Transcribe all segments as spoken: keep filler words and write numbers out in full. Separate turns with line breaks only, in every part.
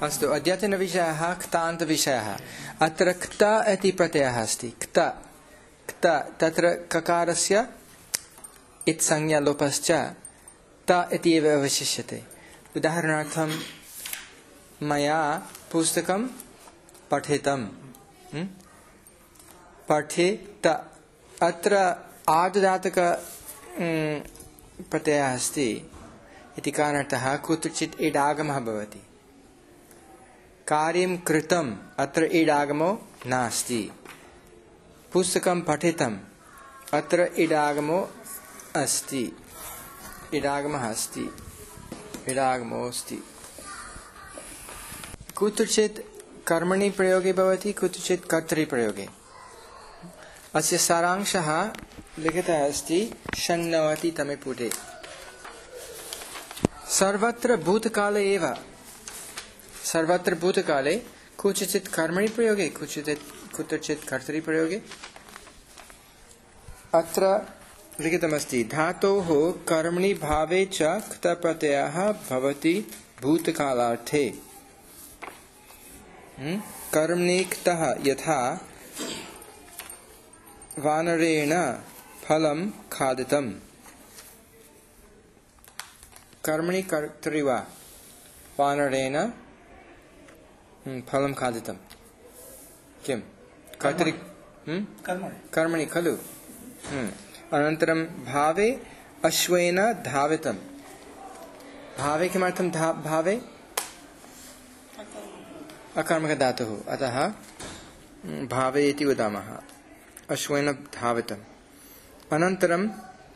अस्तु, अद्यतनविषयः क्तान्तविषयः। अत्र क्त इति प्रत्ययः अस्ति। क्त क्त तत्र ककारस्य इत्संज्ञा लोपश्च त इति एव अवशिष्यते। उदाहरणार्थं मया पुस्तकं पठितं, पठित, अत्र आर्धधातुक प्रत्ययः अस्ति इति कारणतः कुत्रचित् इडागमः भवति। कार्यं कृतम्, अत्र इडागमो नास्ति। पुस्तकं पठितम्, अत्र इडागमो अस्ति, इडागमः अस्ति, इडागमो अस्ति। कुत्रचित् कर्मणि प्रयोगे भवति, कुत्रचित् कर्तरि प्रयोगे। अस्य सारांशः लिखितः अस्ति षण्णवतितमे पुटे। सर्वत्र भूतकाले एव, सर्वत्र भूतकाले कुत्रचित् कर्मणि प्रयोगे, कुत्रचित् कुत्रचित् कर्तरि प्रयोगे। अत्र लिखितमस्ति धातोः कर्मणि भावे च क्त प्रत्ययः भवति भूतकालार्थे। कर्मणि क्तः यथा वानरेण फलं खादितम्। कर्मणि कर्तरि वा वानरेण फलं खादितम्। किं कर्तरि? कर्मणि खलु। अनन्तरं भावे अश्वेन धावितम्। भावे किमर्थं धा भावे? अकर्मकधातुः, अतः भावे इति वदामः। अश्वेन धावितम्। अनन्तरं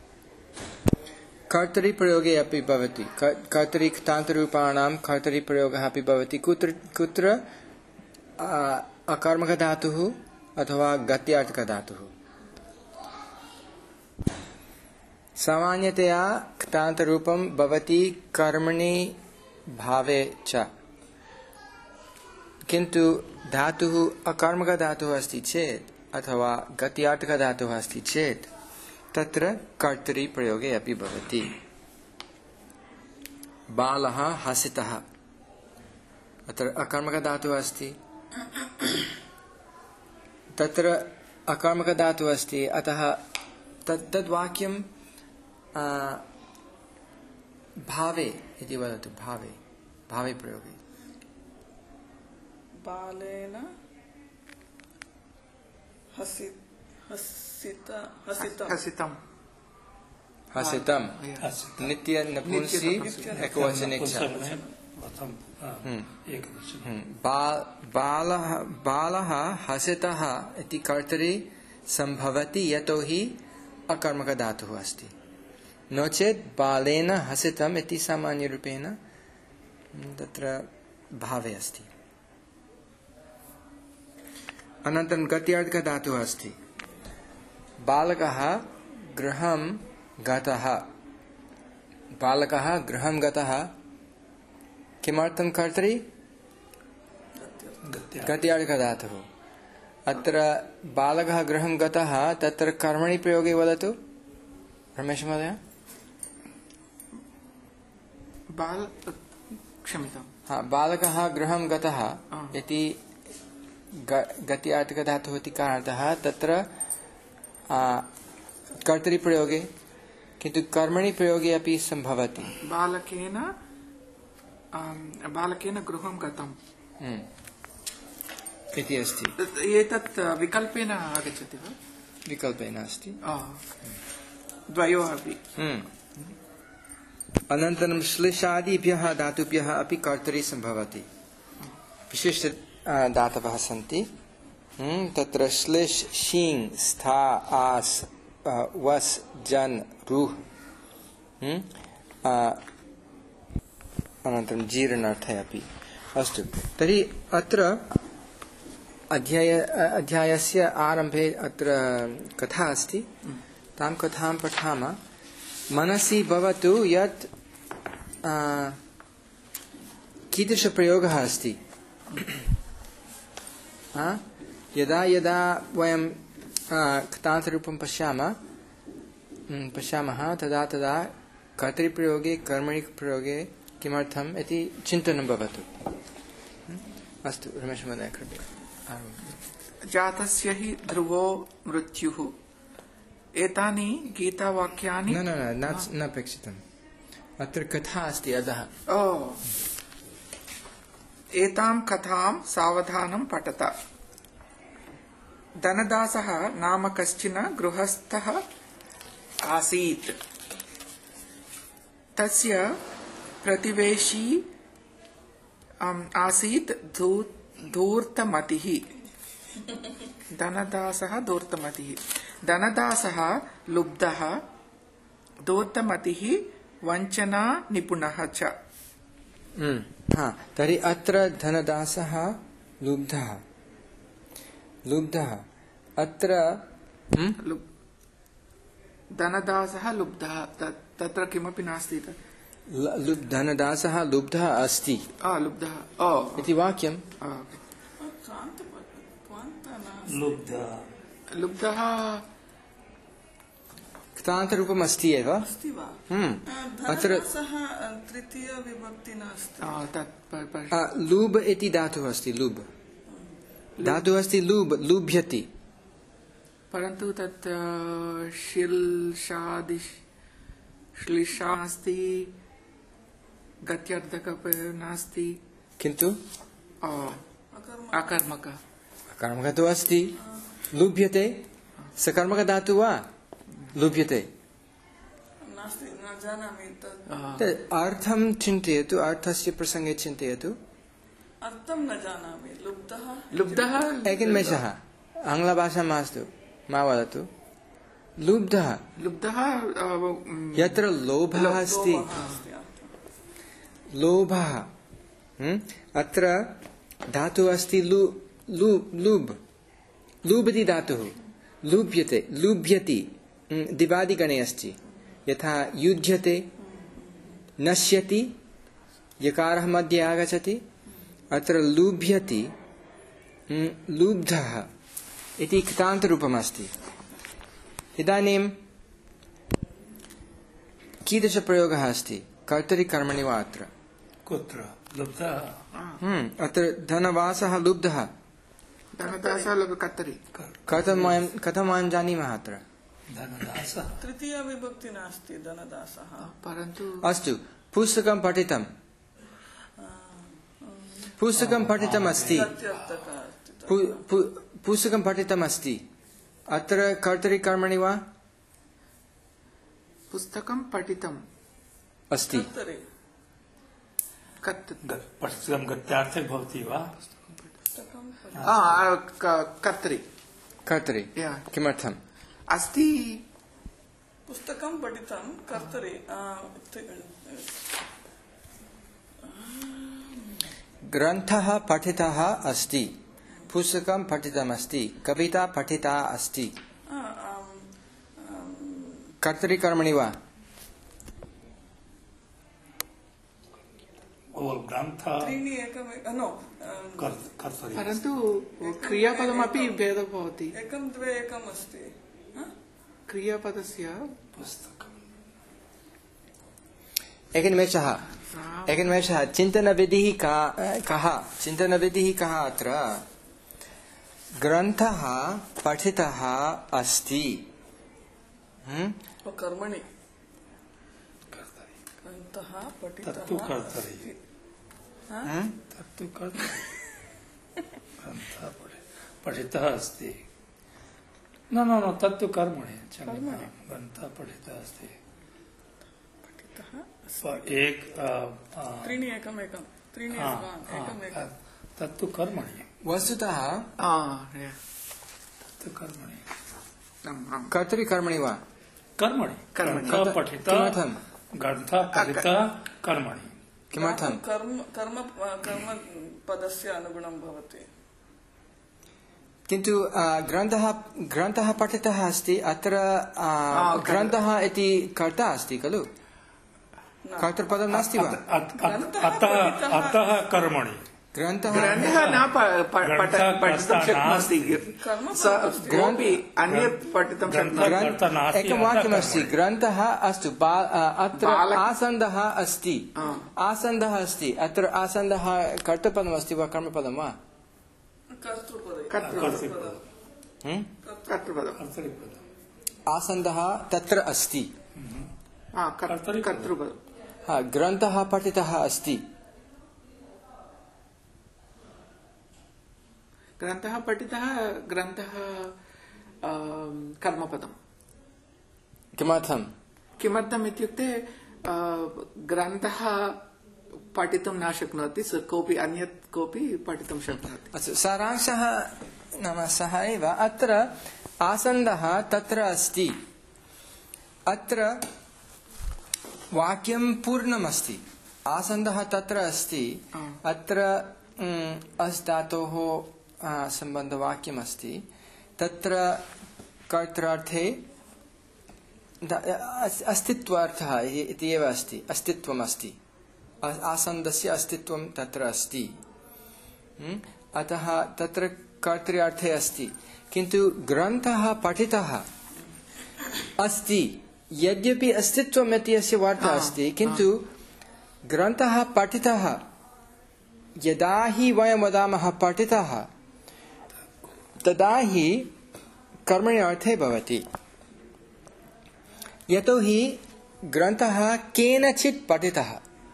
कर्तरि प्रयोगे अपि भवति। कर्तरि क्तान्तरूपाणां कर्तरि प्रयोगः अपि भवति। कुत्र कुत्र अकर्मकधातुः अथवा गत्यार्थकधातुः। सामान्यतया क्तान्तरूपं भवति कर्मणि भावे च, किन्तु धातुः अकर्मकधातुः अस्ति चेत् अथवा गत्यार्थकधातुः अस्ति चेत् तत्र कर्तरि प्रयोगे अपि भवति। बालः हसितः, अत्र अकर्मकधातुः अस्ति, तत्र अकर्मकधातुः अस्ति, अतः तत् तद्वाक्यं भावे इति वदतु। भावे भावे प्रयोगे
बालेन हसित हसित हसितम्
हसितम् नित्य नपुंसि एकवचने च। बालः बालः हसितः इति कर्तरि सम्भवति यतोहि अकर्मकधातुः अस्ति। नो चेत् बालेन हसितम् इति सामान्यरूपेण तत्र भावे अस्ति। अनन्तरं गत्यार्थकधातुः अस्ति। बालकः गृहं गतः। बालकः गृहं गतः किमर्थं कर्तरि? गत्यार्थकधातुः। अत्र बालकः गृहं गतः, तत्र कर्मणि प्रयोगे वदतु रमेश महोदय।
बाल क्षम्यतां।
हाँ, बालकः गृहं गतः इति गत्यार्थकधातुः इति कारणतः तत्र कर्तरि प्रयोगे, किन्तु कर्मणि प्रयोगे अपि सम्भवति।
बालकेन बालकेन गृहं गतम्
इति अस्ति।
एतत् विकल्पेन आगच्छति वा?
विकल्पेन अस्ति
द्वयोः अपि।
अनन्तरं श्लिशादिभ्यः धातुभ्यः अपि कर्तरि सम्भवति। विशिष्ट धातवः सन्ति। तत्र श्लिश, शीङ्, स्था, आस्, वस्, जन्, रुह्, अनन्तरं जीर्णार्थे अपि। अस्तु, तर्हि अत्र अध्याय अध्यायस्य आरम्भे अत्र कथा अस्ति। तां कथां पठामः। मनसि भवतु यत् कीदृशप्रयोगः अस्ति। यदा यदा वयं क्तान्तरूपं पश्यामः पश्यामः तदा तदा कर्तरिप्रयोगे कर्मणि प्रयोगे किमर्थम् इति चिन्तनं भवतु। अस्तु रमेश महोदय कृपया आरम्भः।
जातस्य हि ध्रुवो मृत्युः एतानि गीतावाक्यानि
न न न न न अपेक्षितम् अत्र कथा अस्ति अधः।
ओ एतां कथां सावधानं पठत। धनदासः नाम कश्चन गृहस्थः आसीत्। तस्य प्रतिवेशी आसीत् धूर्तमतिः। धनदासः धूर्तमतिः। धनदासः लुब्धः, धूर्तमतिः वञ्चना निपुणः च।
हाँ, तर्हि अत्र धनदासः लुब्धः लुब्धः अत्र
धनदासः लुब्धः तत्र किमपि नास्ति।
धनदासः लुब्धः अस्ति
लुब्धः
इति वाक्यं
लुब्धः
कृतान्तरूपम् अस्ति एव। अत्र
तृतीय विभक्ति नास्ति।
लुब् इति धातुः अस्ति। लुब् धातुः अस्ति लुब् लुभ्यति,
परन्तु तत् शिल् शादि श्लिषा नास्ति, गत्यर्थक नास्ति, किन्तु अकर्मक
अकर्मक तु अस्ति। लुभ्यते सकर्मक धातु वा लुभ्यते
नास्ति, न जानामि।
अर्थं चिन्तयतु, अर्थस्य प्रसङ्गे चिन्तयतु।
अर्थं न जानामि। लुब्धः
लुब्धः
एकनिमेषः, आङ्ग्लभाषा मास्तु, मा वदतु। लुब्धः
लुब्धः
यत्र लोभः अस्ति, लोभः अत्र धातुः अस्ति लु लु लुब् लुब् इति धातुः। लुभ्यते लुभ्यति दिवादिगणे अस्ति। यथा युध्यते, नश्यति, यकारः मध्ये आगच्छति। अत्र लुभ्यति लुब्धः इति कृतान्तरूपम् अस्ति। इदानीं कीदृशप्रयोगः अस्ति कर्तरिकर्मणि वा अत्र?
कुत्र लुब्धः?
अत्र धनवासः लुब्धः।
धनदासः लुब्धः कर्तरि।
कथं वयं कथं वयं जानीमः अत्र?
धनदासः
तृतीय विभक्ति नास्ति। धनदासः
परन्तु
अस्तु, पुस्तकं पठितं पुस्तकं पठितम् अस्ति पुस्तकं पठितम् अस्ति। अत्र कर्तरिकर्मणि वा?
पुस्तकं पठितम्
अस्ति।
पुस्तकं गत्यार्थे भवति वा?
कर्तरि
कर्तरि किमर्थम्
अस्ति?
पुस्तकं पठितं कर्तरि।
ग्रन्थः पठितः अस्ति, पुस्तकं पठितमस्ति, कविता पठिता अस्ति। कर्तरिकर्मणि वा?
त्रीणि एकम् नो
परन्तु क्रियापदमपि भेदः भवति।
एकं द्वे एकम् अस्ति।
क्रियापदस्य
एकनिमेषः एकनिमेषः चिन्तनविधिः कः चिन्तनविधिः कः अत्र? ग्रन्थः पठितः अस्ति।
कर्मणि ग्रन्थः पठितः
तत्तु कर्तरि तत्तु कर्तरि ग्रन्थः पठितः अस्ति। न न न तत्तु कर्मणि ग्रन्थः पठितः अस्ति। एक
त्रीणि एकम् एकं त्रीणि एकम् एकं
तत्तु कर्मणि।
वस्तुतः
तत्तु कर्मणि
कर्तरिकर्मणि वा?
कर्मणि ग्रन्थः पठितः ग्रन्थः पठितः कर्मणि।
किमर्थं?
कर्म कर्म कर्म पदस्य अनुगुणं भवति।
किन्तु ग्रन्थः ग्रन्थः पठितः अस्ति। अत्र ग्रन्थः इति कर्ता अस्ति खलु? कर्तृपदं नास्ति वा?
अतः अतः कर्मणि
ग्रन्थः
ग्रन्थः न प- प- पठ-
ग्रन्थः
पठितुं
कर्ता
शक्नोति
कर्म
स कोऽपि अन्यत् पठितुं शक्नोति
ग्रन्थ- कर्ता नास्ति,
एकं वाक्यमस्ति
अतः
ग्रन्थः अस्तु बा- अत्र
बालक-
आसन्दः अस्ति आसन्दः अस्ति अत्र आसन्दः कर्तृपदमस्ति वा कर्मपदं वा
कर्तृपदे
कर्तृपदं
हम्म?
कर्तृपदं
कर्तरिपदम्
आसन्दः तत्र अस्ति
हा, कर्-
कर्तरिपदं।
कर्तृपदं
हा, ग्रन्थः पठितः अस्ति
ग्रन्थः पठितः ग्रन्थः आम्, कर्मपदं
किमर्थं
किमर्थम् इत्युक्ते आ, ग्रन्थः पठितुं न शक्नोति स कोऽपि अन्यत् कोऽपि पठितुं शक्नोति
अस्तु सारांशः नाम सः एव अत्र आसन्दः तत्र अस्ति अत्र वाक्यं पूर्णमस्ति आसन्दः तत्र अस्ति अत्र म्, अस् धातोः आ, सम्बन्धवाक्यमस्ति तत्र कर्त्रार्थे द- अस्- अस्तित्वार्थः इ- इति एव अस्ति अस्तित्वमस्ति आ- आसन्दस्य अस्तित्वं तत्र अस्ति हम्म? अतः तत्र कर्तृर्थे अस्ति किन्तु ग्रन्थः पठितः अस्ति यद्यपि अस्तित्वम् इति अस्य वार्ता अस्ति किन्तु ग्रन्थः पठितः यदा हि वयं वदामः पठितः तदा हि कर्मणि अर्थे भवति यतोहि ग्रन्थः केनचित् पठितः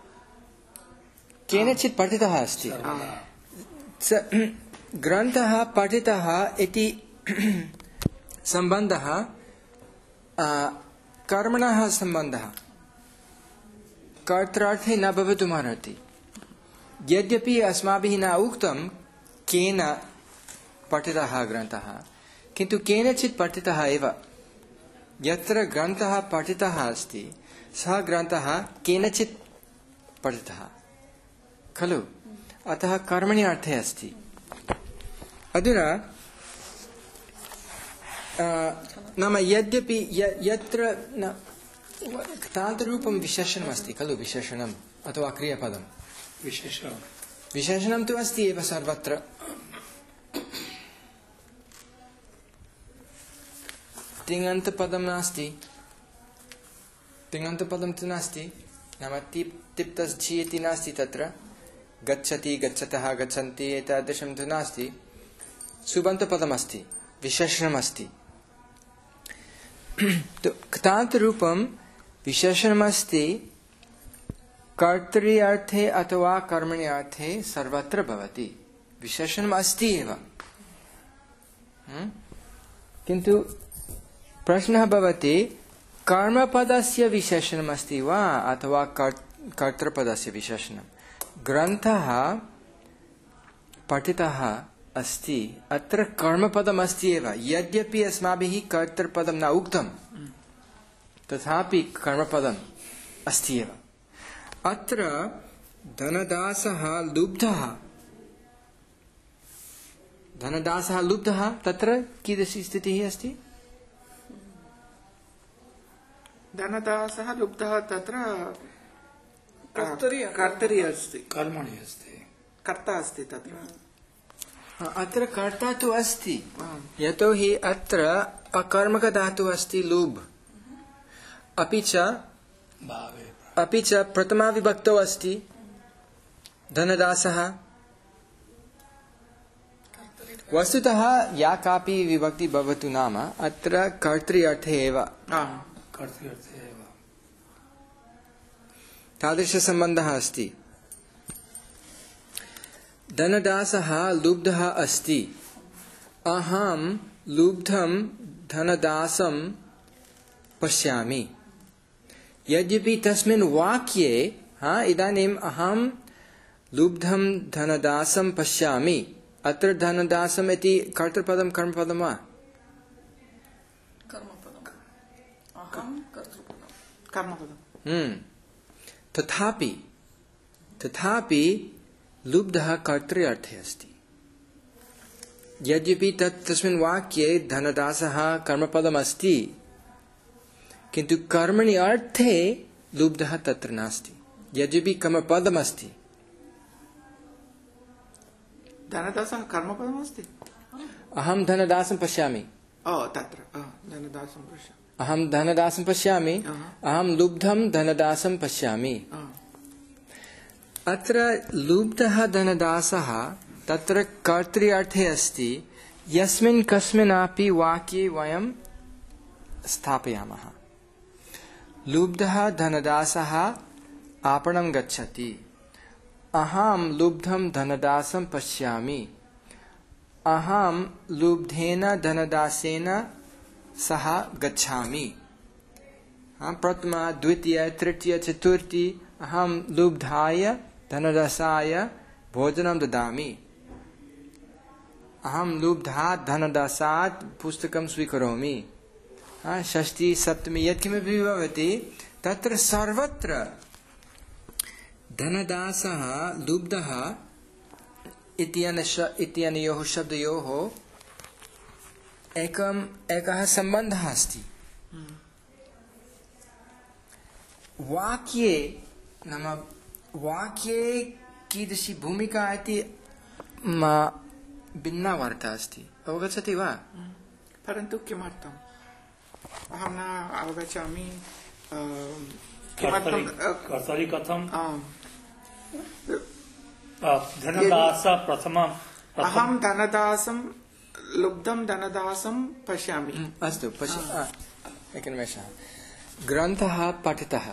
केनचित् पठितः अस्ति स ग्रन्थः पठितः इति सम्बन्धः आ, कर्मणः सम्बन्धः कर्त्रार्थे न भवितुमर्हति यद्यपि अस्माभिः न उक्तं केन पठितः ग्रन्थः किन्तु केनचित् पठितः एव यत्र ग्रन्थः पठितः अस्ति सः ग्रन्थः केनचित् पठितः खलु अतः कर्मणि अर्थे अस्ति अधुना आ, नाम यद्यपि य- यत्र न तान्तरूपं विशेषणमस्ति खलु विशेषणम् अथवा क्रियापदं
विशेषः
विशेषणं तु अस्ति एव सर्वत्र तिङन्तपदं नास्ति तिङन्तपदं तु नास्ति नाम तिप् तिप्तस्थि इति नास्ति तत्र गच्छति गच्छतः गच्छन्ति एतादृशं तु नास्ति सुबन्तपदमस्ति विशेषणमस्ति क्तान्तरूपं विशेषणमस्ति कर्तरि अर्थे अथवा कर्मणि अर्थे सर्वत्र भवति विशेषणम् अस्ति एव किन्तु प्रश्नः भवति कर्मपदस्य विशेषणम् अस्ति वा अथवा कर्तृपदस्य विशेषणं ग्रन्थः पठितः अस्ति अत्र कर्मपदम् अस्ति एव यद्यपि अस्माभिः कर्तृपदं न उक्तं तथापि कर्मपदम् अस्ति एव अत्र धनदासः लुब्धः धनदासः लुब्धः तत्र कीदृशी स्थितिः अस्ति
धनदासः लुब्धः तत्र
कर्तरि
कर्तरि अस्ति
कर्मणि अस्ति
कर्ता अस्ति तत्र
अत्र कर्ता तु अस्ति यतोहि अत्र अकर्मकधातुः अस्ति लुब् अपि च
भावे
अपि च प्रथमा विभक्तौ अस्ति धनदासः वस्तुतः या कापि विभक्ति भवतु नाम अत्र कर्तृ अर्थे एव
कर्तृर्थे एव
तादृशसम्बन्धः अस्ति धनदासः लुब्धः अस्ति अहं लुब्धं धनदासं पश्यामि यद्यपि तस्मिन् वाक्ये हा इदानीम् अहं लुब्धं धनदासं पश्यामि अत्र धनदासम् इति कर्तृपदं कर्मपदं वा
कर्मपदम् अहं कर्तृपदम्
कर्मपदम्
हम्म तथापि तथापि लुब्धः कर्तृ अर्थे अस्ति यद्यपि तत् तस्मिन् वाक्ये धनदासः कर्मपदम् अस्ति किन्तु कर्मणि अर्थे लुब्धः तत्र नास्ति यद्यपि कर्मपदम् अस्ति
धनदासः कर्मपदमस्ति।
अहं धनदासं पश्यामि।
ओ तत्र धनदासं पश्यामि।
अहं धनदासं पश्यामि। अहं लुब्धं धनदासं पश्यामि। अत्र लुब्धः धनदासः तत्र कर्तृ-अर्थे अस्ति। यस्मिन् कस्मिन्नापि वाक्ये वयं स्थापयामः। लुब्धः धनदासः आपणं गच्छति। अहं लुब्धं धनदासं पश्यामि। अहं लुब्धेन धनदासेन सह गच्छामि। प्रथमा द्वितीय तृतीय चतुर्थी अहं लुब्धाय धनदासाय भोजनं ददामि। अहं लुब्धात् धनदासात् पुस्तकं स्वीकरोमि। षष्ठी सप्तमी यत्किमपि भवति तत्र सर्वत्र धनदासः लुब्धः इत्यनयोः शब्दयोः एकम् एकः सम्बन्धः अस्ति। वाक्ये नाम वाक्ये कीदृशी भूमिका इति भिन्ना वार्ता अस्ति। अवगच्छति वा?
परन्तु किमर्थम् अहं न अवगच्छामि।
कर्तरि कथं धनदास प्रथमम्
अहं धनदासं लुब्धं धनदासं पश्यामि।
अस्तु पश्य एकनिमेषः। ग्रन्थः पठितः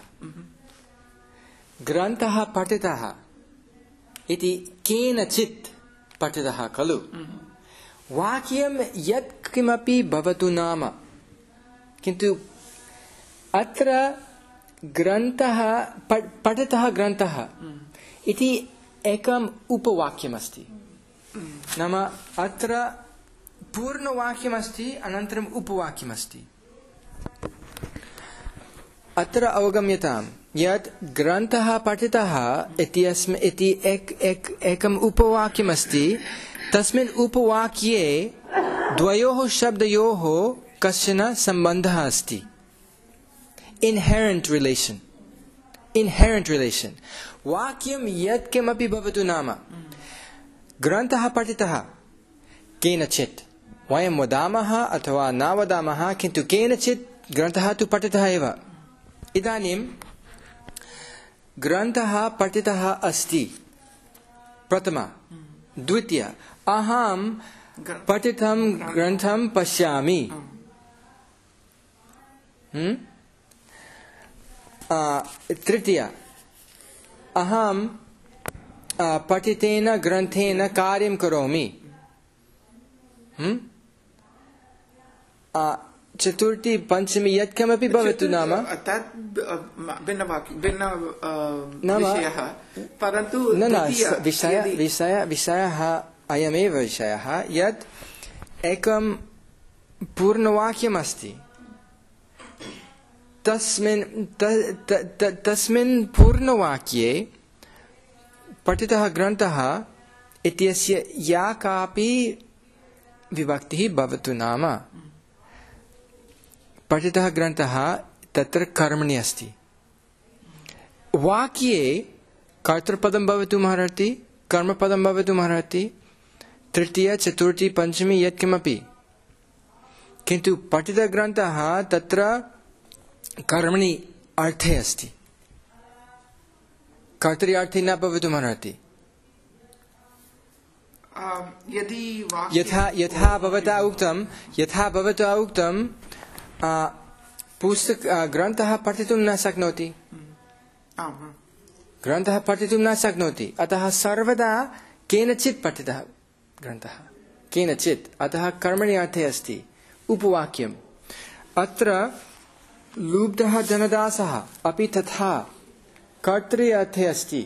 ग्रन्थः पठितः इति केनचित् पठितः खलु। वाक्यं यत् किमपि भवतु नाम, किन्तु अत्र ग्रन्थः पठितः ग्रन्थः इति एकम् उपवाक्यमस्ति। नाम अत्र पूर्णवाक्यमस्ति अनन्तरम् उपवाक्यमस्ति। अत्र अवगम्यताम् यत् ग्रन्थः पठितः इत्यस्मिन् इति एक एक एकम् उपवाक्यमस्ति। तस्मिन् उपवाक्ये द्वयोः शब्दयोः कश्चन सम्बन्धः अस्ति। इन्हेरेण्ट् रिलेशन् इन्हेरेण्ट् रिलेशन् वाक्यं यत् किमपि भवतु नाम, ग्रन्थः पठितः केनचित् वयं वदामः अथवा न वदामः, किन्तु केनचित् ग्रन्थः तु पठितः एव। इदानीं ग्रन्थः पठितः अस्ति प्रथमा। द्वितीय अहं पठितं ग्रन्थं पश्यामि। तृतीय अहं पठितेन ग्रन्थेन कार्यं करोमि। चतुर्थी पञ्चमी यत्किमपि भवतु नाम
तत् भिन्नवाक्य भिन्न विषयः। परन्तु
न न विषय विषय विषयः अयमेव विषयः यत् एकं पूर्णवाक्यमस्ति। तस्मिन् तस्मिन् पूर्णवाक्ये पठितः ग्रन्थः इत्यस्य या कापि विभक्तिः भवतु नाम, पठितः ग्रन्थः तत्र कर्मणि अस्ति। वाक्ये कर्तृपदं भवितुमर्हति, कर्मपदं भवितुमर्हति, तृतीय चतुर्थी पञ्चमी यत्किमपि, किन्तु पठितग्रन्थः तत्र कर्मणि अर्थे अस्ति, कर्तरि अर्थे न भवितुमर्हति।
यदि
यथा यथा भवता उक्तं यथा भवता उक्तं पुस्तक ग्रन्थः पठितुं न शक्नोति ग्रन्थः पठितुं न शक्नोति अतः सर्वदा केनचित् पठितः ग्रन्थः केनचित्, अतः कर्मणि अर्थे अस्ति उपवाक्यम्। अत्र लुब्धः धनदासः अपि तथा कर्तृ अर्थे अस्ति।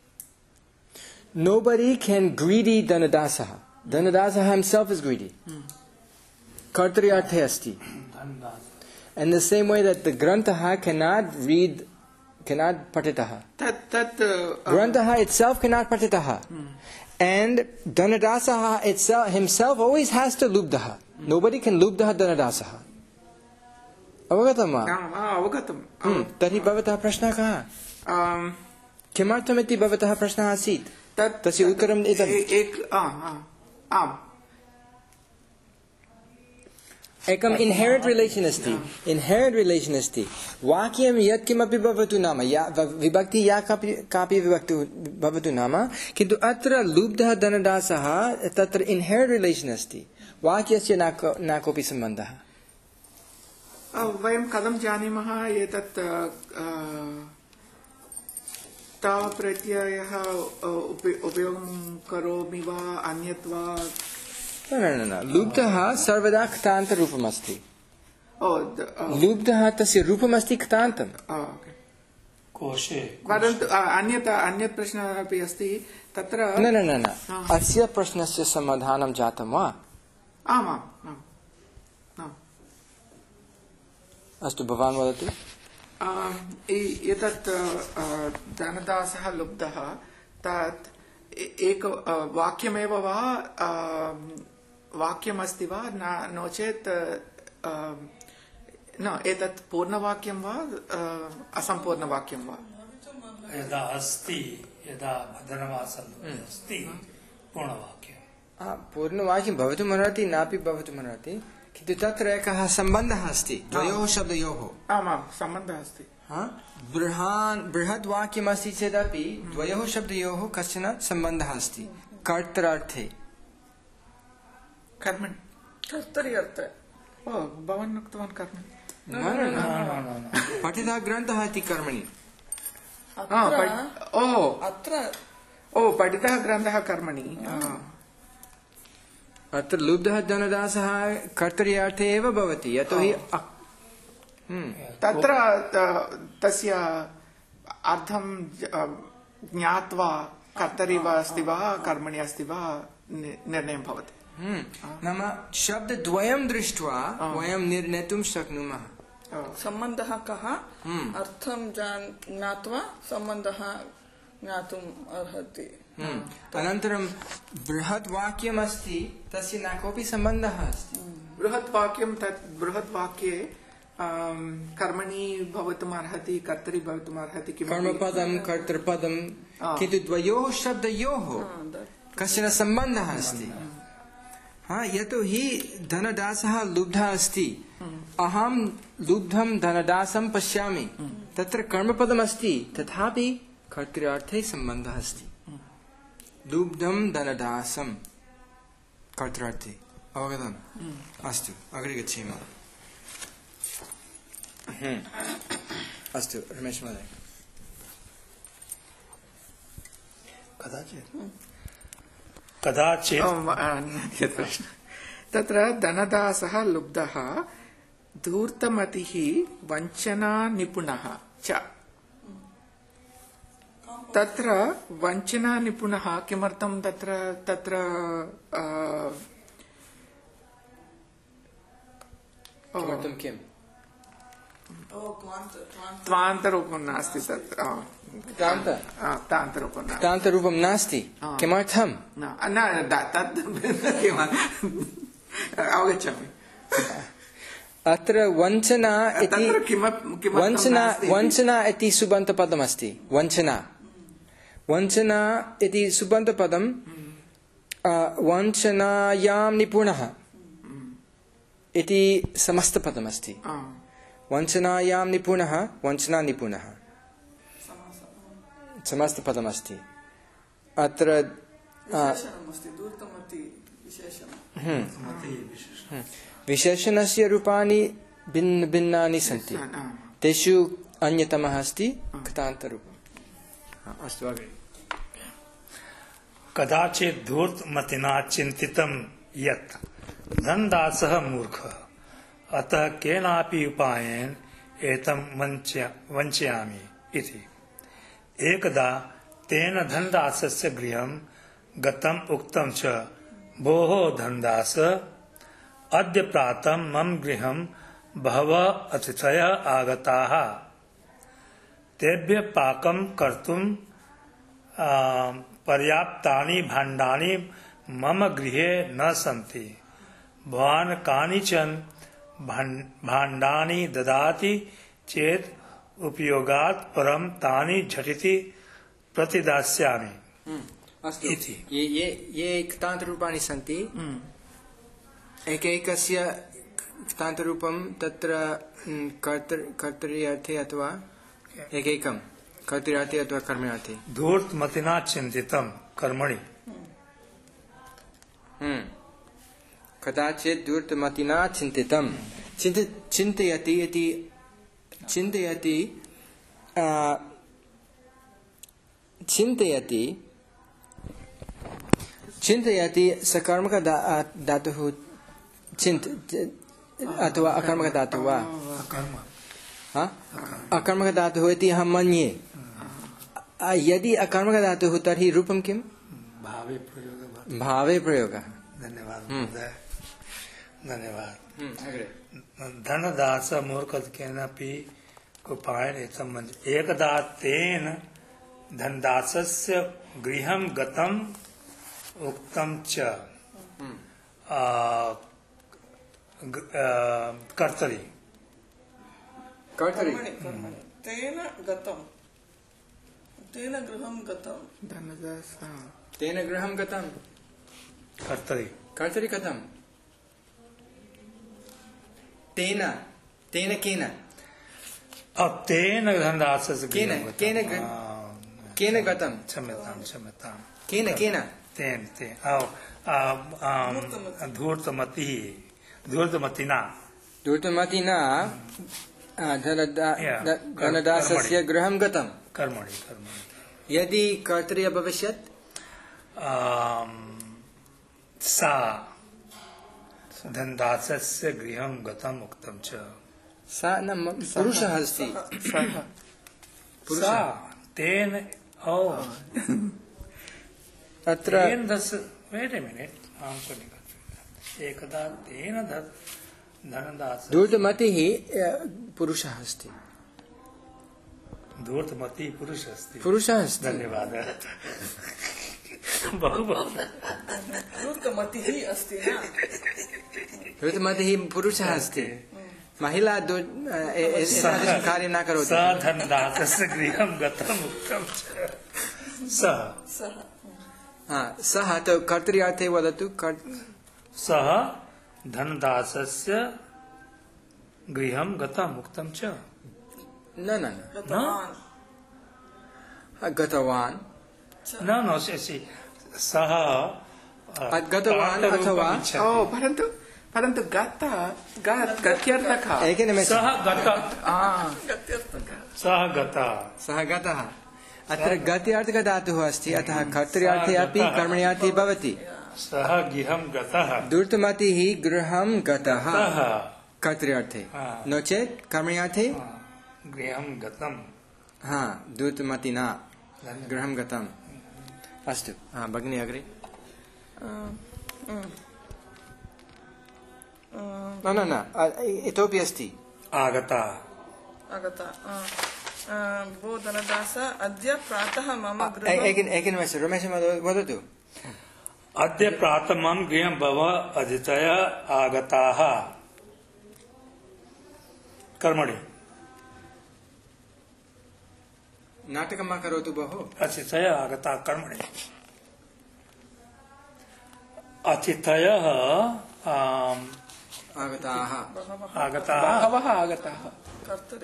Nobody can greedy Dhanadasah. Dhanadasah himself is greedy. Kartri arthe asti. And the same way that the Grantaha cannot read, cannot patitaha.
Tat, tat, uh,
Grantaha itself cannot patitaha. Hmm. And Dhanadasaha itself, himself always has to lubdaha. Hmm. Nobody can lubdaha Dhanadasaha. Avagatam va?
Avagatam.
Tarhi bhavatah prashna kaha? किमर्थमिति भवतः प्रश्नः आसीत्?
तत्
तस्य उत्तरम् एतत्
ए- एक आ, आ, आम्
एकम् इन्हेरेण्ट् रिलेशन् अस्ति इन्हेरेण्ट् रिलेशन् अस्ति वाक्यं यत् किमपि भवतु नाम या विभक्ति या कापि कापि विभक्ति भवतु नाम किन्तु अत्र लुब्धः धनदासः तत्र इन्हेरेण्ट् रिलेशन् अस्ति वाक्यस्य न को- न कोऽपि सम्बन्धः
अ, वयं कथं जानीमः एतत् अ, ता प्रत्ययः अ, उपि- उपयोगं करोमि वा अन्यत् वा
न न न न लुब्धः सर्वदा क्तान्तरूपमस्ति
ओ द- अ,
लुब्धः तस्य रूपमस्ति क्तान्तम्
अ, ओके।
कोशे
परन्तु अ, अन्यत् अन्यत् प्रश्नः अपि अस्ति तत्र
न न न न अस्य प्रश्नस्य समाधानं जातं वा
आमाम् आम् आम्
अस्तु भवान् वदतु
अ, ए- एतत् अ, धनदासः लुब्धः तत् ए- एक अ, वाक्यमेव वा अ, वाक्यमस्ति वा न नो चेत् अ, न एतत् पूर्णवाक्यं वा अ, असम्पूर्णवाक्यं वा
यदा अस्ति यदा भद्रवासं अस्ति पूर्णवाक्यम्
आ, पूर्णवाक्यं भवितुमर्हति नापि भवितुमर्हति किन्तु तत्र एकः सम्बन्धः अस्ति द्वयोः शब्दयोः
आमां सम्बन्धः अस्ति
हा? बृहान् बृहद् वाक्यमस्ति चेदपि द्वयोः शब्दयोः कश्चन सम्बन्धः अस्ति कर्तरार्थे
कर्मणि
कर्तरि अर्थे
ओ भवान् उक्तवान् कर्मणि
न न न पठितः ग्रन्थः इति कर्मणि
आ,
अत्र
पठि- ओ
अत्र
ओ पठितः ग्रन्थः कर्मणि आ,
अत्र लुब्धः धनदासः कर्तर्यार्थे एव भवति यतोहि अ- हम्म,
तत्र त- तस्य अर्थं ज- अ, ज्ञात्वा कर्तरि वा अस्ति वा कर्मणि अस्ति वा नि- निर्णयं भवति
हम्म, नाम शब्दद्वयं दृष्ट्वा वयं निर्णेतुं शक्नुमः
ओ,
सम्बन्धः कः अर्थं जान- ज्ञात्वा सम्बन्धः ज्ञातुम् अर्हति
हम्म, अनन्तरं बृहद् वाक्यमस्ति तस्य न कोऽपि सम्बन्धः अस्ति
बृहत् वाक्यं तत् बृहत् वाक्ये आम, कर्मणि भवितुम् अर्हति कर्तरि भवितुम् अर्हति किमपि
कर्मपदं कर्तृपदं किन्तु द्वयोः शब्दयोः कश्चन सम्बन्धः अस्ति हा यतोहि धनदासः लुब्धः अस्ति अहं लुब्धं धनदासं पश्यामि तत्र कर्मपदमस्ति तथापि कर्तृर्थे सम्बन्धः अस्ति लुब्धं धनदासं कर्तृर्थे अवगतम् अस्तु अग्रे गच्छेम अस्तु रमेश महोदय
कदाचित् कदाचित्
ओ, म- अन्यत् प्रश्नः। तत्र धनदासः लुब्धः धूर्तमतिः वञ्चना निपुणः च तत्र वञ्चना निपुणः किमर्थं तत्र तत्र अ, ओ,
किमर्थं किम्
ओ क्वान्त क्वान्त
त्वान्तरूपं नास्ति तत् अ,
क्तान्त
अ, तान्तरूपं नास्ति
क्तान्तरूपं नास्ति किमर्थं
न न द- तद् किम् अवगच्छामि
अत्र वञ्चना इति
तत्र किमप्- किमर्थं
वञ्चना
नास्ति?
वञ्चना इति सुबन्तपदमस्ति वञ्चना वञ्चना इति सुबन्तपदं अ, वञ्चनायां निपुणः इति समस्तपदमस्ति
आ,
वञ्चनायां निपुणः वञ्चना निपुणः समस्तपदमस्ति अत्र अ,
विशेषणमस्ति दूरतमति विशेषणम्
विशेषणस्य रूपाणि भिन्न भिन्नानि सन्ति
न, न।
तेषु अन्यतमः अस्ति क्तान्तरूपम् हा, अस्तु अग्रे
कदाचित् धूर्तमतिना चिन्तितं यत् धनदासः मूर्खः अतः केनापि उपायेन एतं वञ्च्य वञ्चयामि इति एकदा तेन धनदासस्य गृहं गतम् उक्तं च भोः धनदास अद्य प्रातः मम गृहं बहवः अतिथयः आगताः तेभ्यः पाकं कर्तुं आ, पर्याप्तानि भाण्डानि मम गृहे न सन्ति भवान् कानिचन भाण्डानि ददाति चेत् उपयोगात् परं तानि झटिति प्रतिदास्यामि
अस्तु
इति।
ये ये ये क्तान्तरूपाणि सन्ति एकैकस्य क्तान्तरूपं तत्र कर्तरि कर्तरि अर्थे अथवा एकैकं कर्तरि अर्थे अथवा कर्मणार्थे
धूर्तमतिना चिन्तितं कर्मणि
हम्म कदाचित् धूर्तमतिना चिन्तितं चिन्त चिन्तयति इति चिन्तयति चिन्तयति चिन्तयति सकर्मक धातुः चिन्त अथवा अकर्मक धातुः वा अकर्मक धातुः इति अहं मन्ये। यदि अकर्मक धातुः तर्हि रूपं किं?
भावे प्रयोगः।
भावे प्रयोगः।
धन्यवाद धन्यवाद।
धनदास
मूर्खकेनापि कुपायन एकदा तेन धनदासस्य गृहं गतम् उक्तं च कर्तरि
कर्तरि
तेन गतं तेन गृहं गतं
धनदास
तेन गृहं गतं
कर्तरि
कर्तरि कथं तेन तेन केन
अब तेन धनदासस्य
केन केन केन गतं
क्षम्यतां क्षम्यतां
केन केन
तेन तेन धूर्तमतिः धूर्तमतिना
धूर्तमतिना धनदासस्य गृहं गतं
कर्मणि कर्मणि
यदि कर्तरि अभविष्यत्
सा धनदासस्य गृहं गतम् उक्तं च
सा न पुरुषः अस्ति
सा तेन ओ
अत्र
तेन दस वेट ए मिनिट आंसर निकल एकदा तेन धनदास
धूर्तमतिः पुरुषः अस्ति
धूर्तमति पुरुष अस्ति
पुरुषः अस्ति
धन्यवादः बहु बहु
धूर्तमतिः अस्ति न
धूर्तमतिः पुरुषः अस्ति महिला एतादृशं कार्यं न करोति
सा धनदासस्य गृहं गतम् उक्तं च सः
सः
सः तो कर्तरि अर्थे वदतु
सः धनदासस्य गृहं गतम् उक्तं च
न न
गतवान्
गतवान्
न न शशि सः
गतवान् अथवा
ओ परन्तु परन्तु गत गत्यर्थकः
एकनिमेषः
सः गत सः गतः
सः गतः अत्र गत्यार्थकः धातुः अस्ति अतः कर्तर्यार्थे अपि कर्मण्यार्थे भवति
सः गृहं गतः
धूर्तमतिः गृहं गतः
गतः
कर्तर्यार्थे नो चेत् कर्मण्यार्थे
गृहं गतम्
हा धूर्तमतिना गृहं गतम् अस्तु हा भगिनी अग्रे न न न इतोपि अस्ति
आगता
आगता भो धनदास अद्य प्रातः मम
एकनिमेष रमेश वदतु
अद्य प्रातः मम गृहं बहवः अतिथयः आगताः कर्मणि
नाटकं मा करोतु बहु
अतिथयः आगताः कर्मणि अतिथयः
आगताः
आगताः
बहवः आगताः
कर्तरि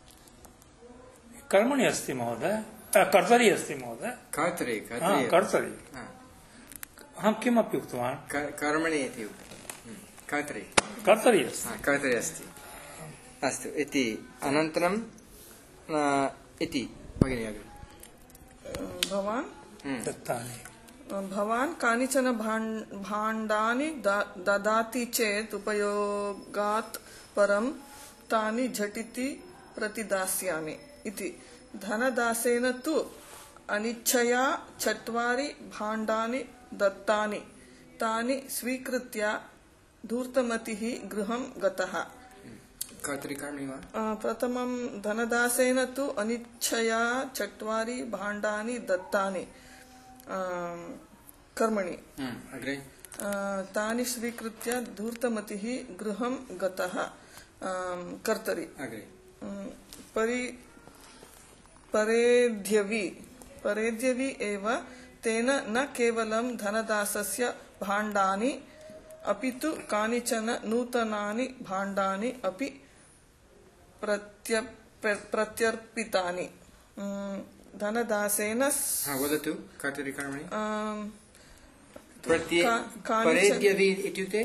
कर्मणि अस्ति महोदय कर्तरि अस्ति महोदय
कर्तरि
कर्तरि अहं किमपि उक्तवान्
कर्मणि इति उक्तं कर्तरि
कर्तरि अस्ति
कर्तरि अस्ति अस्तु इति अनन्तरं इति भगिनी अग्रे
भवान्
दत्तानि
भवान् कानिचन भाण्डानि ददाति चेत् उपयोगात् परं तानि झटिति प्रतिदास्यामि इति धनदासेन तु अनिच्छया चत्वारि भाण्डानि दत्तानि तानि स्वीकृत्य धूर्तमतिः गृहं गतः
कर्तरिकर्मणि वा
प्रथमं धनदासेन तु अनिच्छया चत्वारि भाण्डानि दत्तानि कर्मणि
अग्रे
तानि स्वीकृत्य धूर्तमतिः गृहं गतः कर्तरि
अग्रे
परि परेध्यवि परेध्यवि एव तेन न केवलं धनदासस्य भाण्डानि अपि तु कानिचन नूतनानि भाण्डानि अपि प्रत्य प्रत्यर्पितानि धनदासेन
वदतु कर्तरिकर्मणि
इत्युक्ते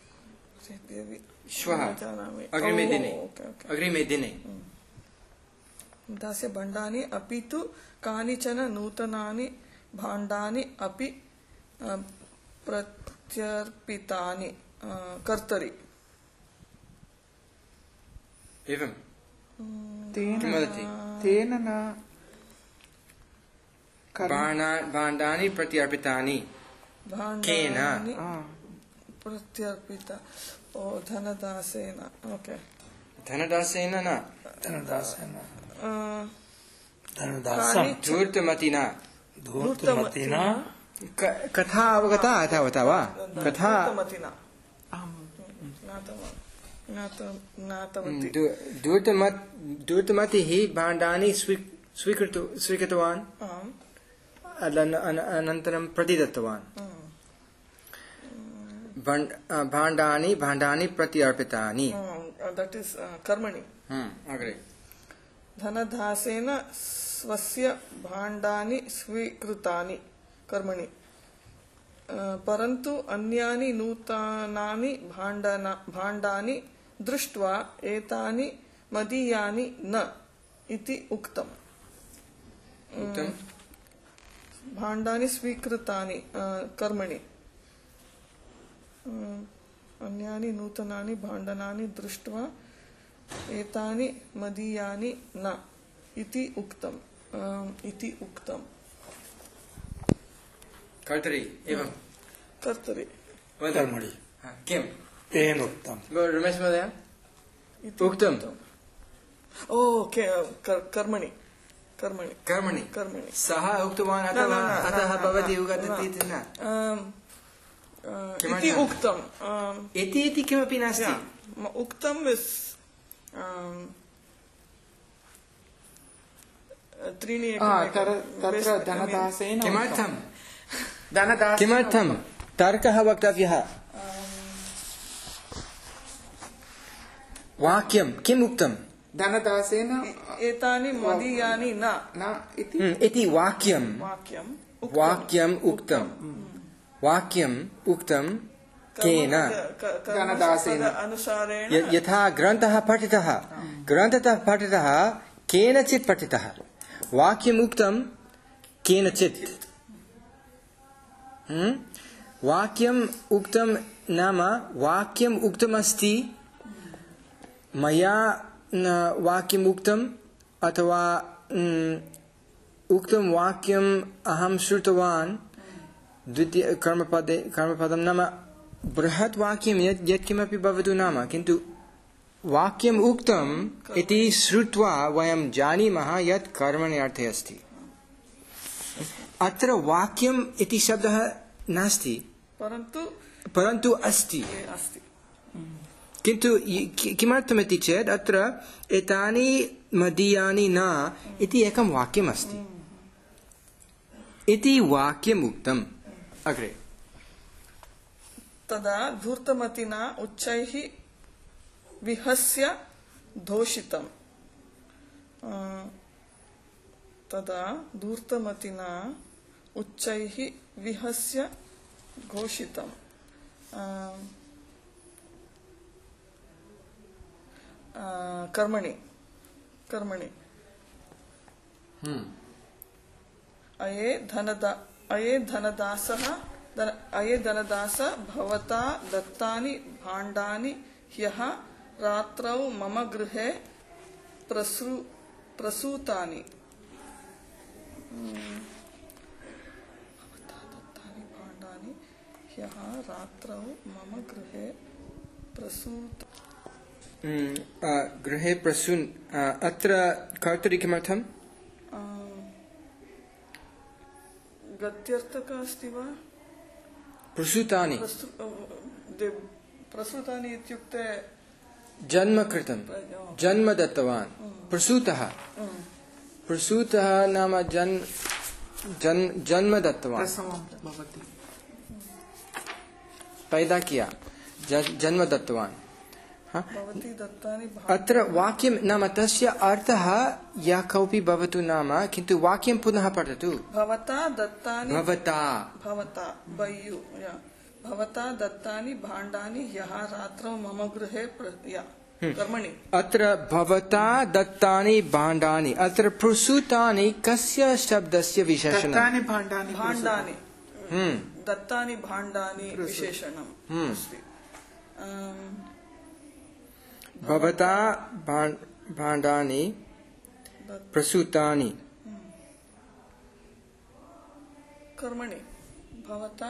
श्वः अग्रिमे दिने अग्रिमे दिने
दास्य भाण्डानि अपि तु कानिचन नूतनानि भाण्डानि अपि प्रत्यर्पितानि कर्तरि
एवं
तेन न
भाण्डानि प्रत्यर्पितानि केन
प्रत्यर्पिता ओ धनदासेन ओके
धनदासेन न
धनदासेन
धूर्तमतिना
धूर्तमतिना
कथा अवगता तावता वा कथा धूर्तमतिः भाण्डानि स्वीकृतवान् अनन्तरं प्रतिदत्तवान् भाण्डानि भाण्डानि प्रत्यर्पितानि
दट् इस् कर्मणि
अग्रे
धनदासेन स्वस्य भाण्डानि स्वीकृतानि कर्मणि परन्तु अन्यानि नूतनानि भाण्डानि दृष्ट्वा एतानि मदीयानि न इति उक्तम् भाण्डानि स्वीकृतानि कर्मणि अन्यानि नूतनानि भाण्डानि दृष्ट्वा एतानि मदीयानि न इति उक्तम् इति उक्तम्
कर्तरि एवं
कर्तरि
कर्मणि
किं
तेन उक्तम्
रमेश महोदय उक्तम्
ओ कर्मणि कर्मणि
कर्मणि
कर्मणि
सः उक्तवान् अथवा अतः भवती उक्तवती इति न
इति उक्तम्
इति इति किमपि नास्ति
उक्तम् त्रीणि
तत्र धनदासेन
किमर्थं
धनदासेन
किमर्थं तर्कः वक्तव्यः वाक्यं किम् उक्तं
धनदासेन
एतानि मदीयानि न
न इति
इति वाक्यं
वाक्यं
वाक्यम् उक्तं वाक्यम् उक्तं केन
धनदासेन
अनुसारेण
यथा ग्रन्थः पठितः ग्रन्थतः पठितः केनचित् पठितः वाक्यम् उक्तं केनचित् वाक्यम् उक्तं नाम वाक्यम् उक्तमस्ति मया वाक्यम् उक्तम् अथवा उक्तं वाक्यम् अहं श्रुतवान् द्वितीय कर्मपदे कर्मपदं नाम बृहत् वाक्यं यत् यत्किमपि भवतु नाम किन्तु वाक्यम् उक्तम् इति श्रुत्वा वयं जानीमः यत् कर्मणि अर्थे अस्ति अत्र वाक्यम् इति शब्दः नास्ति
परन्तु
परन्तु अस्ति
अस्ति
किन्तु किमर्थमिति चेत् अत्र एतानि मदीयानि न इति एकं वाक्यम् अस्ति इति वाक्यम् उक्तम् अग्रे
तदा धूर्तमतिना उच्चैः विहस्य घोषितम् तदा धूर्तमतिना उच्चैः विहस्य घोषितम् कर्मणि कर्मणि अये धनदा अये धनदासः अये धनदास भवता दत्तानि भाण्डानि ह्यः रात्रौ मम गृहे प्रसृ प्रसूतानि भवता दत्तानि भाण्डानि ह्यः रात्रौ मम गृहे प्रसूत
गृहे प्रसून् अत्र कर्तरि किमर्थम्
गत्यर्थक अस्ति वा
प्रसूतानि
प्रसूतानि इत्युक्ते
जन्म कृतं जन्म दत्तवान् प्रसूतः प्रसूतः नाम जन्म जन्म जन्म दत्तवान,
प्रसवं भवति,
पैदा किया, जन्म दत्तवान।
भवती दत्तानि
अत्र वाक्यं नाम तस्य अर्थः यः कोऽपि भवतु नाम, किन्तु वाक्यं पुनः पठतु।
भवता दत्तानि
भवता
भवता बय्यु या भवता दत्तानि भाण्डानि ह्यः रात्रौ मम गृहे प्र- या कर्मणि।
अत्र भवता दत्तानि भाण्डानि, अत्र प्रसूतानि कस्य शब्दस्य विशेषणं?
दत्तानि भाण्डानि
भाण्डानि
हम्म
दत्तानि भाण्डानि विशेषणम्
हम्म
अस्ति। अम्,
भवता भाण्- भाण्डानि प्रसूतानि
कर्मणि भवता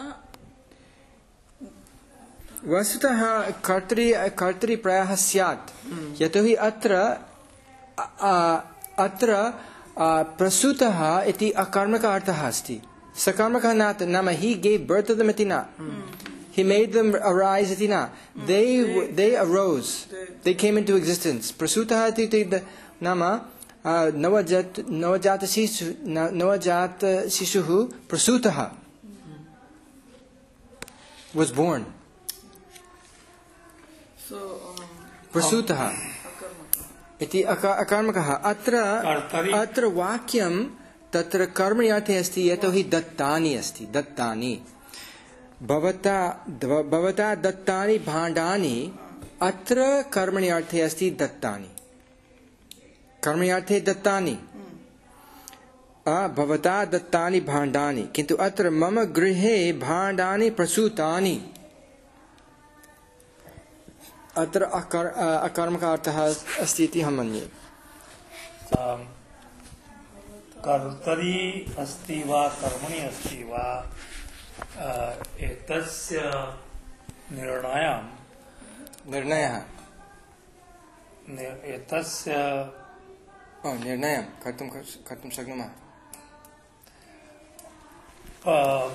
वस्तुतः कर्तृ कर्तृप्रयः स्यात्, यतोहि अत्र अ- अत्र अ, प्रसूतः इति अकर्मक अर्थः अस्ति, सकर्मकः न, नाम he gave birth to them इति न, he made them arise इति न, they they arose, they came into existence। प्रसूतः इति नाम अ, नवजात नवजात शिशु नवजात शिशुः प्रसूतः, was born,
so um,
प्रसूतः इति अक- अकर्मकः। अत्र
कर्तरि।
अत्र वाक्यं तत्र कर्मणि अर्थे अस्ति, यतोहि दत्तानि अस्ति, दत्तानि भवता द- भवता दत्तानि भाण्डानि, अत्र कर्मणि अर्थे अस्ति दत्तानि, कर्मणि अर्थे दत्तानि, अ, भवता दत्तानि भाण्डानि, किन्तु अत्र मम गृहे भाण्डानि प्रसूतानि, अत्र अकर अकर्मक अर्थः अस्ति इति अहं मन्ये।
आम्, कर्तरि अस्ति वा कर्मणि अस्ति वा, अ, एतस्य निर्णयं
निर्णयः
नि- एतस्य
ओ निर्णयं कर्तुं कर्तुं शक्नुमः।
अ,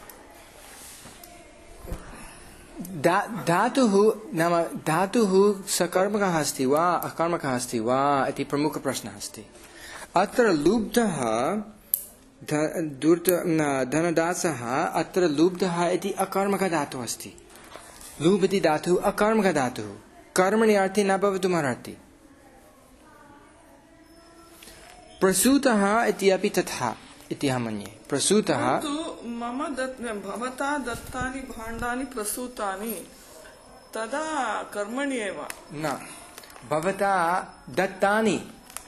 धा धातुः नाम धातुः सकर्मकः अस्ति वा अकर्मकः अस्ति वा इति प्रमुखप्रश्नः अस्ति। अत्र लुब्धः ध- दूर्त न- धनदासः, अत्र लुब्धः इति अकर्मकः धातुः अस्ति, लुब् इति धातुः अकर्मकः धातुः, कर्मणि अर्थे न भवितुमर्हति। प्रसूतः इति अपि तथा इति अहं मन्ये। प्रसूतः
परन्तु मम दत् भवता दत्तानि भाण्डानि प्रसूतानि तदा कर्मणि एव
न, भवता दत्तानि,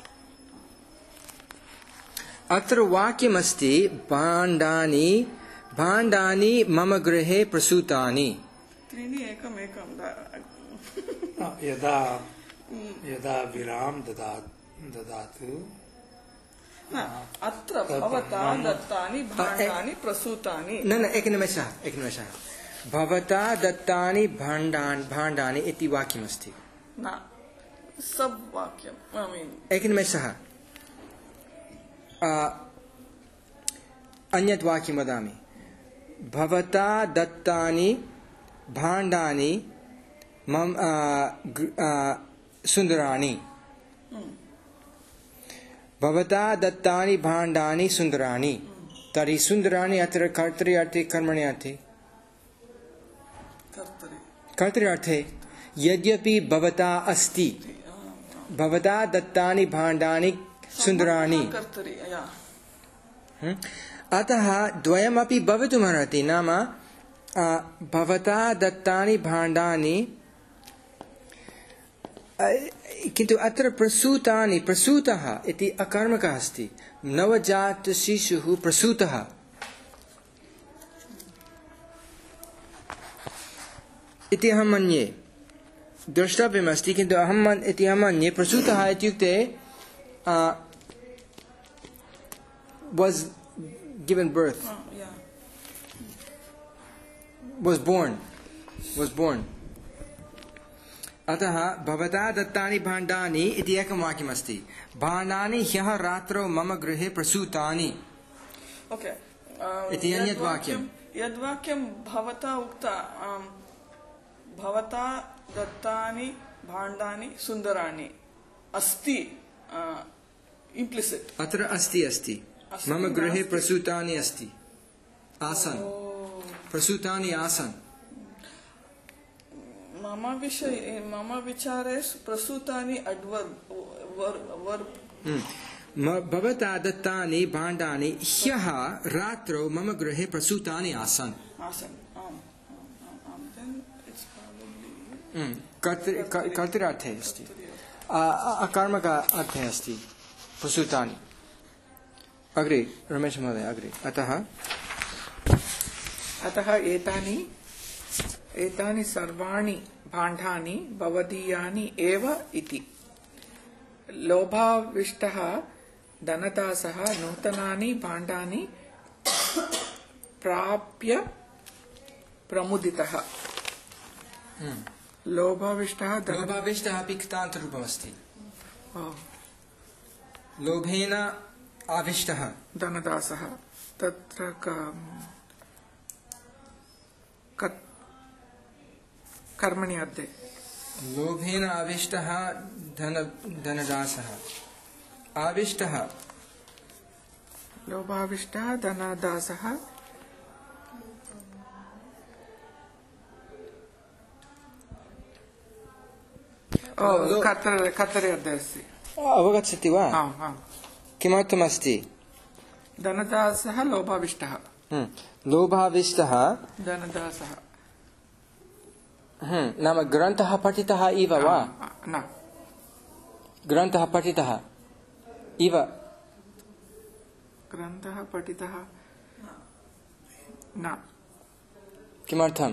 अत्र वाक्यमस्ति भाण्डानि भाण्डानि मम गृहे प्रसूतानि।
त्रीणि एकम् एकं दा-
यदा यदा विराम ददा ददातु
न, अत्र भवता दत्तानि भाण्डानि प्रसूतानि
न न एकनिमेषः एकनिमेषः भवता दत्तानि भाण्डानि भाण्डानि इति वाक्यमस्ति।
न सब वाक्यम् I mean,
एकनिमेषः अ, अन्यत् वाक्यं वदामि। भवता दत्तानि भाण्डानि मम अ, गृ- अ, सुन्दराणि, भवता दत्तानि भाण्डानि सुन्दराणि, तर्हि सुन्दराणि अत्र कर्तरि अर्थे कर्मणि अर्थे
कर्तरि
कर्तरि अर्थे, यद्यपि भवता अस्ति, भवता दत्तानि भाण्डानि सुन्दराणि,
कर्तरि या
हम्म? अतः द्वयमपि भवितुमर्हति, नाम अ, भवता दत्तानि भाण्डानि, अ, किन्तु अत्र प्रसूतानि, प्रसूतः इति अकर्मकः अस्ति, नवजात शिशुः प्रसूतः, इति अहं मन्ये। द्रष्टव्यमस्ति, किन्तु अहं मन् इति अहं मन्ये प्रसूतः इत्युक्ते was given birth,
या
was born, was born. अतः भवता दत्तानि भाण्डानि इति एकं वाक्यमस्ति। भाण्डानि ह्यः रात्रौ मम गृहे प्रसूतानि
ओके
इति अन्यत् वाक्यं।
यद्वाक्यं भवता उक्ता आम्, भवता दत्तानि भाण्डानि सुन्दराणि अस्ति इम्प्लिसिट्
अत्र अस्ति अस्ति मम गृहे प्रसूतानि अस्ति आसन् प्रसूतानि आसन्
मम विषये मम विचारे प्रसूतानि अड्वर्ब् वर्ब्
भवता दत्तानि भाण्डानि ह्यः रात्रौ मम गृहे प्रसूतानि आसन्
आसन् आम् आम् then it's probably
कर्तृ-अर्थे अस्ति अकर्मक अर्थे अस्ति प्रसूतानि अग्रे रमेश महोदय अग्रे अतः
अतः एतानि एतानि सर्वाणि भाण्डानि भवदीयानि एव इति लोभाविष्टः धनदासः नूतनानि भाण्डानि प्राप्य प्रमुदितः लोभाविष्टः
लोभाविष्टः अपि कृतान्तरूपमस्ति लोभेन आविष्टः
धनदासः तत्र कर्मणि अर्थे
लोभेन आविष्टः धन धनदासः आविष्टः
लोभाविष्टः धनदासः कर्तरि कर्तरि अर्थे अस्ति
अवगच्छति वा किमर्थमस्ति
धनदासः लोभाविष्टः
लोभाविष्टः
धनदासः
नाम ग्रन्थः पठितः इव वा
न
ग्रन्थः पठितः इव
ग्रन्थः पठितः न
किमर्थम्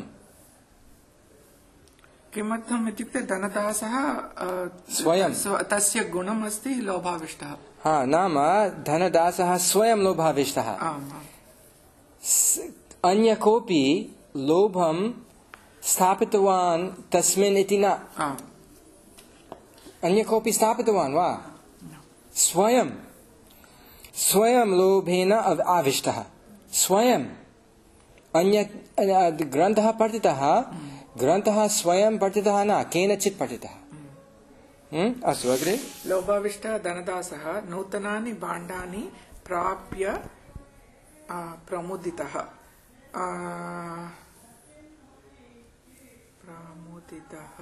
किमर्थम् इत्युक्ते धनदासः
स्वयं
तस्य गुणम् अस्ति लोभाविष्टः
हा नाम धनदासः स्वयं लोभाविष्टः अन्य कोऽपि लोभं स्थापितवान् तस्मिन् इति न अन्य कोऽपि स्थापितवान् वा स्वयं स्वयं लोभेन आविष्टः स्वयं अन्य ग्रन्थः पठितः ग्रन्थः स्वयं पठितः न केनचित् पठितः अस्तु अग्रे
लोभाविष्टः धनदासः नूतनानि भाण्डानि प्राप्य प्रमुदितः प्रमुदितः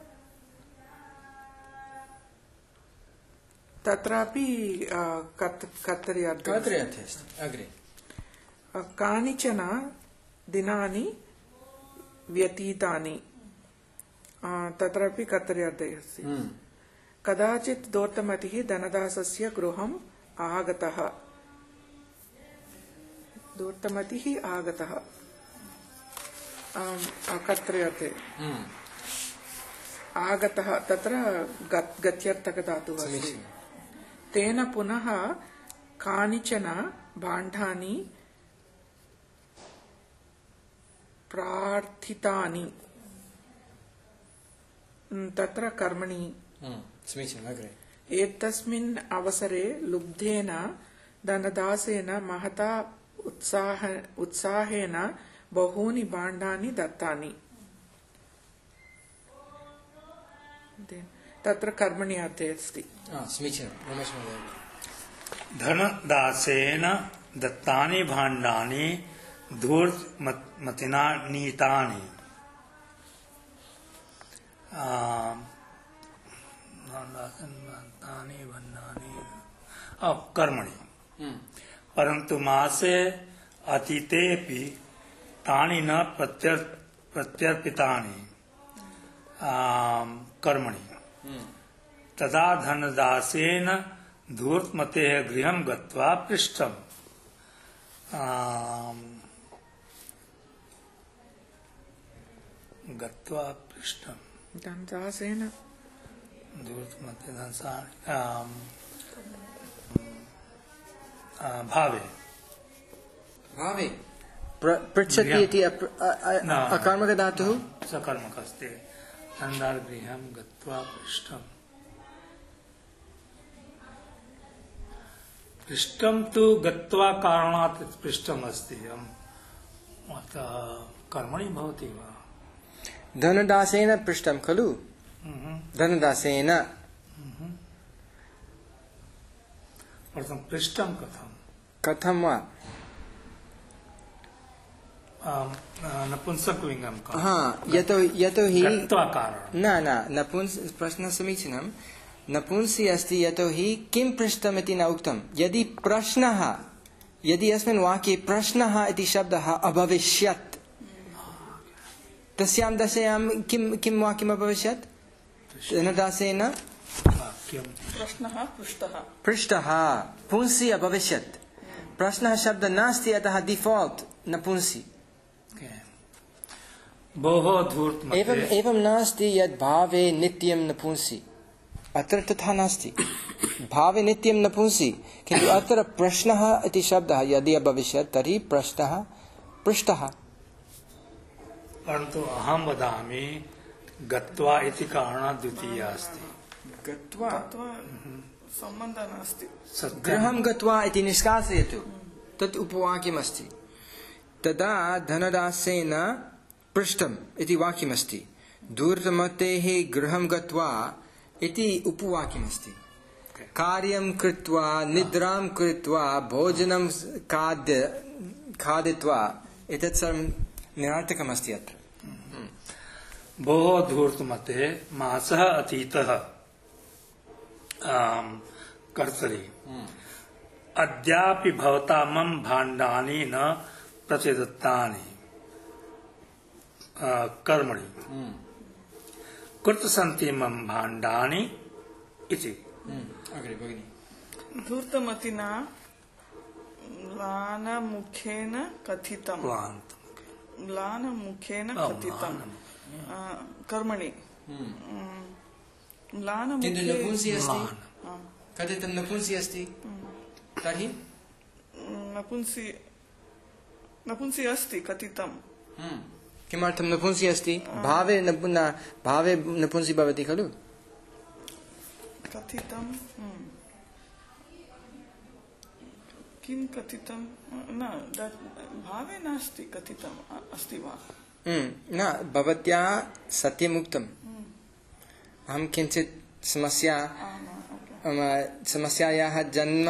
तत्रापि कर्तरि अर्थे
अस्ति अग्रे
कानिचन दिनानि व्यतीतानि तत्रापि कर्तरि अर्थे अस्ति कदाचित् दोर्तमतिः धनदासस्य गृहम् आगतः दोर्तमतिः आगतः कर्तरि अर्थे आगतः तत्र गत्यर्थकधातुः अस्ति तेन पुनः कानिचन भाण्डानि प्रार्थितानि तत्र कर्मणि
समीचीनम् अग्रे
एतस्मिन् अवसरे लुब्धेन धनदासेन महता उत्साह उत्साहेन बहूनि भाण्डानि दत्तानि तत्र कर्मणि अर्थे अस्ति
समीचीनं रमेश महोदय
धनदासेन दत्तानि भाण्डानि धूर्तमतिना नीतानि कर्मणि परन्तु मासे अतीतेऽपि तानि न प्रत्यर्पितानि कर्मणि तदा धनदासेन धूर्तमतेः गृहं गत्वा पृष्टम् गत्वा पृष्टम्
धनदासेन
धूर्तमते भावे
भावे पृच्छति इति अकर्मकधातुः
सकर्मकस्ति धनदासगृहं गत्वा पृष्टम् पृष्टं तु गत्वा कारणात् पृष्टम् अस्ति अतः कर्मणि भवति वा
धनदासेन पृष्टं खलु धनदासेन
पृष्टं कथं
कथं वा
नपुंसकलिङ्गं का
हा यतो यतोहि
गत्वाकारणं
न न नपुंस प्रश्नः समीचीनं नपुंसी अस्ति यतोहि किं पृष्टमिति न उक्तं यदि प्रश्नः यदि अस्मिन् वाक्ये प्रश्नः इति शब्दः अभविष्यत् तस्यां दशायां किं किं वाक्यम् अभविष्यत् धनदासेन
प्रश्नः पृष्टः
पृष्टः पुंसी अभविष्यत् प्रश्नः शब्दः नास्ति अतः डिफॉल्ट नपुंसी
भोः धूर्त
एवं एवं नास्ति यद् भावे नित्यं नपुंसी अत्र तथा नास्ति भावे नित्यं नपुंसी किन्तु अत्र प्रश्नः इति शब्दः यदि अभविष्यत् तर्हि प्रश्नः पृष्टः
परन्तु अहं वदामि गत्वा इति कारणात् द्वितीया अस्ति
गत्वा
सम्बन्धः नास्ति
गृहं गत्वा इति निष्कासयतु तत् उपवाक्यमस्ति तदा धनदासेन पृष्टम् इति वाक्यमस्ति धूर्तमतेः गृहं गत्वा इति उपवाक्यमस्ति कार्यं कृत्वा निद्रां कृत्वा भोजनं खाद्य खादित्वा एतत् सर्वं निरर्थकमस्ति अत्र
भोः धूर्तमते मासः अतीतः कर्तरि अद्यापि भवता मम भाण्डानि न प्रतिदत्तानि कर्मणि कृत सन्ति मम भाण्डानि इति
धूर्तमतिना म्लानमुखेन कथितं म्लानमुखेन कथितं कर्मणि
किन्तु नपुंसी अस्ति कथितं नपुंसी अस्ति तर्हि
नपुंसी नपुंसी अस्ति कथितं
किमर्थं नपुंसी अस्ति भावे न भावे नपुंसी भवति खलु
कथितं किं कथितं न भावे नास्ति कथितम् अस्ति वा
न भवत्या सत्यमुक्तम् अहं किञ्चित् समस्या समस्यायाः जन्म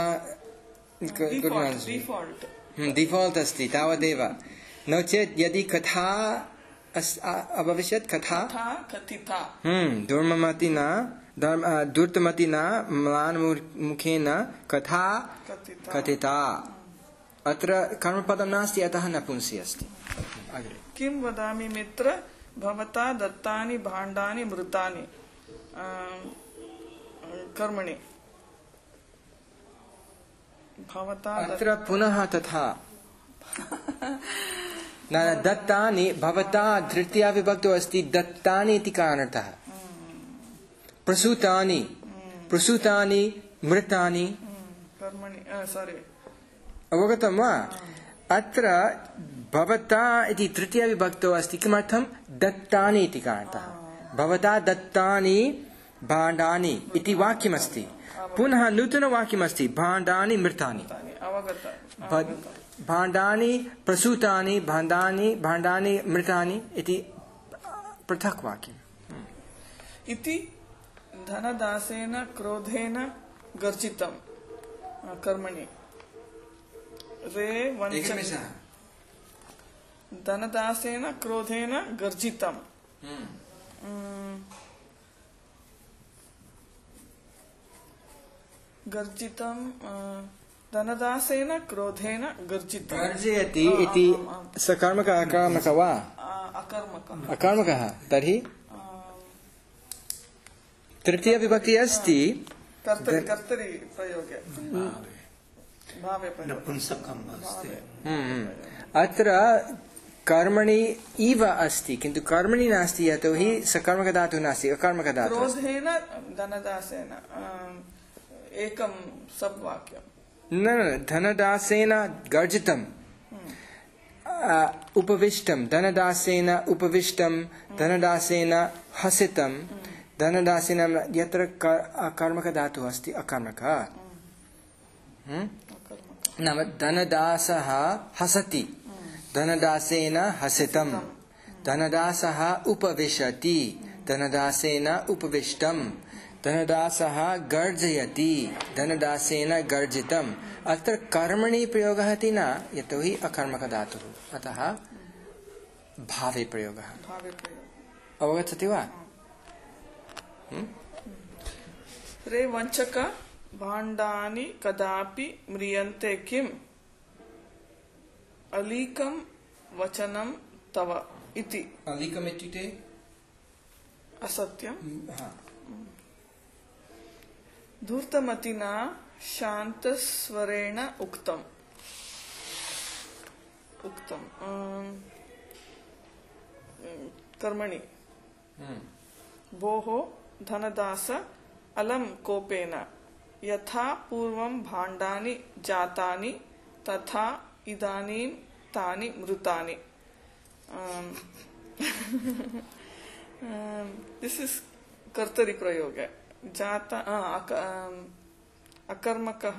डिफॉल्ट् अस्ति तावदेव नो चेत् यदि कथा अभविष्यत् कथा
कथिता
दुर्ममतिना धूर्तमतिना म्लानमुखेन कथा कथिता अत्र कर्मपदं नास्ति अतः नपुंसी अस्ति
किं वदामि मित्र भवता दत्तानि भाण्डानि मृतानि कर्मणि भवता
अत्र पुनः तथा न दत्तानि भवता तृतीया विभक्तो अस्ति दत्तानि इति कारणतः प्रसूतानि प्रसूतानि मृतानि
कर्मणि सॉरी
अवगतं वा अत्र भवता इति तृतीया विभक्तो अस्ति किमर्थं दत्तानि इति कारणतः भवता दत्तानि भाण्डानि इति वाक्यमस्ति पुनः नूतनवाक्यमस्ति भाण्डानि मृतानि भाण्डानि प्रसूतानि भाण्डानि भाण्डानि मृतानि इति पृथक् वाक्यम्
इति धनदासेन क्रोधेन गर्जितं कर्मणि रे वञ्चन धनदासेन क्रोधेन गर्जितं गर्जितं धनदासेन क्रोधेन गर्जितं
गर्जयति इति सकर्मकः अकर्मकः वा
अकर्मकः
अकर्मकः तर्हि तृतीया विभक्ति अस्ति
कर्तरि कर्तरि प्रयोगे भावे
नपुंसकम् अस्ति
अत्र कर्मणि इव अस्ति किन्तु कर्मणि नास्ति यतोहि सकर्मकधातुः नास्ति अकर्मकधातुः
क्रोधेन धनदासेन एकं सब वाक्यं
न धनदासेन गर्जितम् उपविष्टं धनदासेन उपविष्टं धनदासेन हसितं धनदासेन यत्र कर्मकधातुः अस्ति अकर्मकः नाम धनदासः हसति धनदासेन हसितं धनदासः उपविशति धनदासेन उपविष्टं धनदासः गर्जयति धनदासेन गर्जितम् अत्र कर्मणि प्रयोगः इति न यतोहि अकर्मकधातुः अतः भावे प्रयोगः
भावे प्रयोग
अवगच्छति वा
रे वञ्चक भाण्डानि कदापि म्रियन्ते किम् अलीकं वचनं तव इति
अलीकम् इत्युक्ते
असत्यं
हा
धूर्तमतिना शान्तस्वरेण उक्तम् उक्तम् अम्, कर्मणि भोः धनदास अलं कोपेन यथा पूर्वं भाण्डानि जातानि तथा इदानीं तानि मृतानि दिस इज कर्तरि प्रयोग जाता अकर्मकः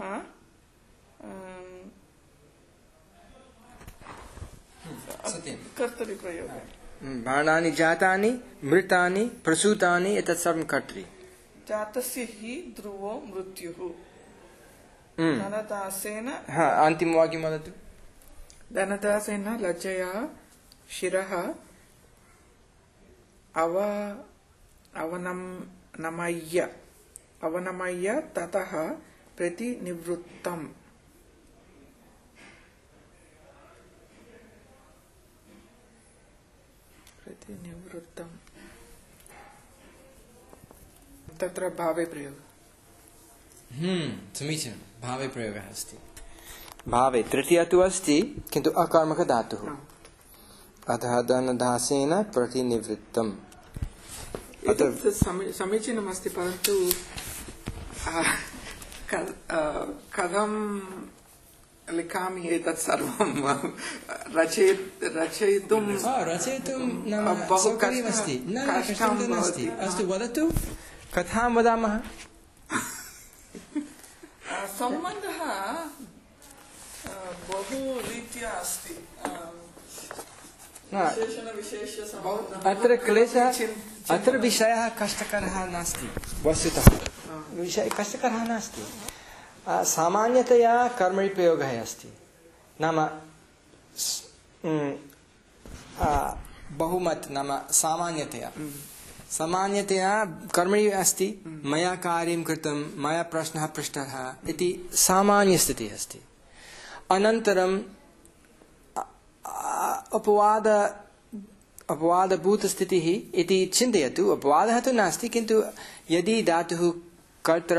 कर्तरि प्रयोग
भाण्डानि जातानि मृतानि प्रसूतानि एतत् सर्वं कर्तरि
जातस्य हि ध्रुवो मृत्युः धनदासेन
हा अन्तिमवाक्यं वदतु
धनदासेन लज्जया शिरः अव अवनम नमय्य अवनमय्य ततः प्रतिनिवृत्तम् प्रतिनिवृत्तम् तत्र भावे प्रयोग
हम्म समीचीनं भावे प्रयोगः अस्ति भावे तृतीया तु अस्ति किन्तु अकर्मकधातुः अतः धनदासेन प्रतिनिवृत्तम्
एतत् समीचीनमस्ति परन्तु कथं लिखामि एतत् सर्वं रचयितुं
रचयितुं बहु कष्टमस्ति नास्ति अस्तु वदतु कथां वदामः
सम्बन्धः बहु रीत्या अस्ति
अत्र क्लेशः अत्र विषयः कष्टकरः नास्ति वस्तुतः विषयः कष्टकरः नास्ति सामान्यतया कर्मणि प्रयोगः अस्ति नाम बहुमत नाम सामान्यतया सामान्यतया कर्मणि अस्ति मया कार्यं कृतं मया प्रश्नः पृष्टः इति सामान्यस्थितिः अस्ति अनन्तरं अपवाद अपवादभूतस्थितिः इति चिन्तयतु अपवादः तु नास्ति किन्तु यदि धातुः कर्तृ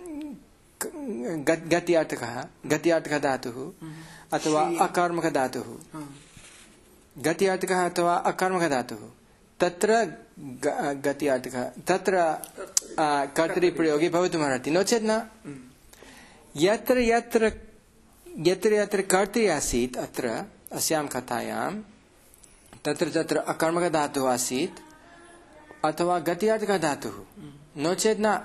गत्यार्थकः गत्यार्थकः धातुः अथवा अकर्मकः धातुः गत्यार्थकः अथवा अकर्मकः धातुः तत्र गत्यार्थकः तत्र कर्तरि प्रयोगे भवितुमर्हति नो चेत् न यत्र यत्र यत्र यत्र कर्तरि आसीत् अत्र अस्यां कथायां तत्र तत्र अकर्मकः धातुः आसीत् अथवा गत्यार्थकः धातुः नो चेत् न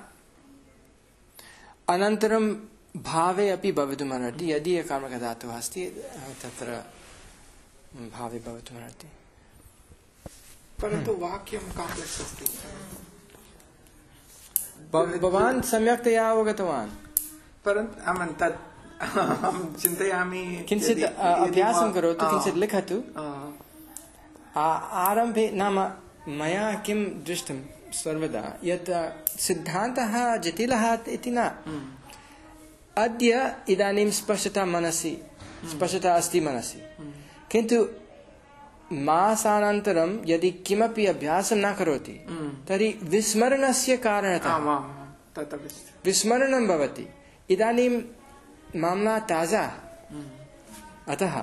अनन्तरं भावे अपि भवितुमर्हति यदि अकर्मकः धातुः अस्ति तत्र भावे भवितुमर्हति
परन्तु वाक्यं काम्प्लेक्स् अस्ति
भवान् सम्यक्तया अवगतवान्
परन्तु तत् अहं चिन्तयामि
किञ्चित् अभ्यासं करोतु किञ्चित् लिखतु आरम्भे नाम मया किं दृष्टं सर्वदा यत् सिद्धान्तः जटिलः इति न अद्य इदानीं स्पष्टता मनसि स्पष्टता अस्ति मनसि किन्तु मासानन्तरं यदि किमपि अभ्यासं न करोति तर्हि विस्मरणस्य कारणतः विस्मरणं भवति इदानीं मामला ताजा अतः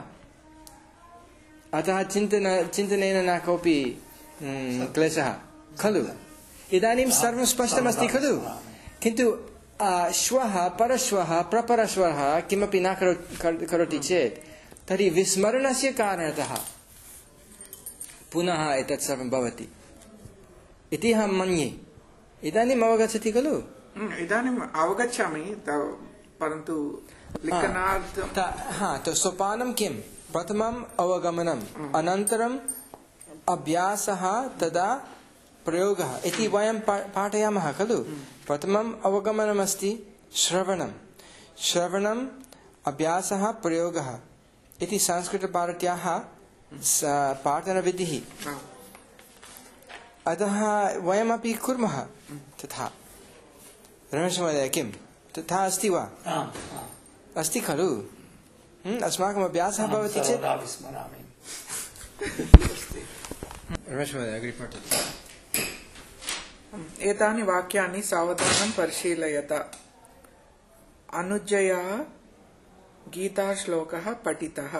अतः चिन्तन चिन्तनेन न कोऽपि क्लेशः खलु इदानीं सर्वं स्पष्टमस्ति खलु किन्तु श्वः परश्वः प्रपरश्वः किमपि न करोति चेत् तर्हि विस्मरणस्य कारणतः पुनः एतत् सर्वं भवति इति अहं मन्ये इदानीम् अवगच्छति खलु
इदानीम् अवगच्छामि परन्तु
हा तो सोपानं किं प्रथमम् अवगमनम् अनन्तरम् अभ्यासः तदा प्रयोगः इति वयं पाठयामः खलु प्रथमम् अवगमनमस्ति श्रवणं श्रवणम् अभ्यासः प्रयोगः इति संस्कृतभारत्याः पाठनविधिः अतः वयमपि कुर्मः तथा रमेशमहोदय किं तथा अस्ति वा अस्ति खलु अस्माकम् अभ्यासः भवति चेत् रमेशमहोदय अग्रे पठतु
एतानि वाक्यानि सावधानं परिशीलयत अनुज्जया गीताश्लोकः पठितः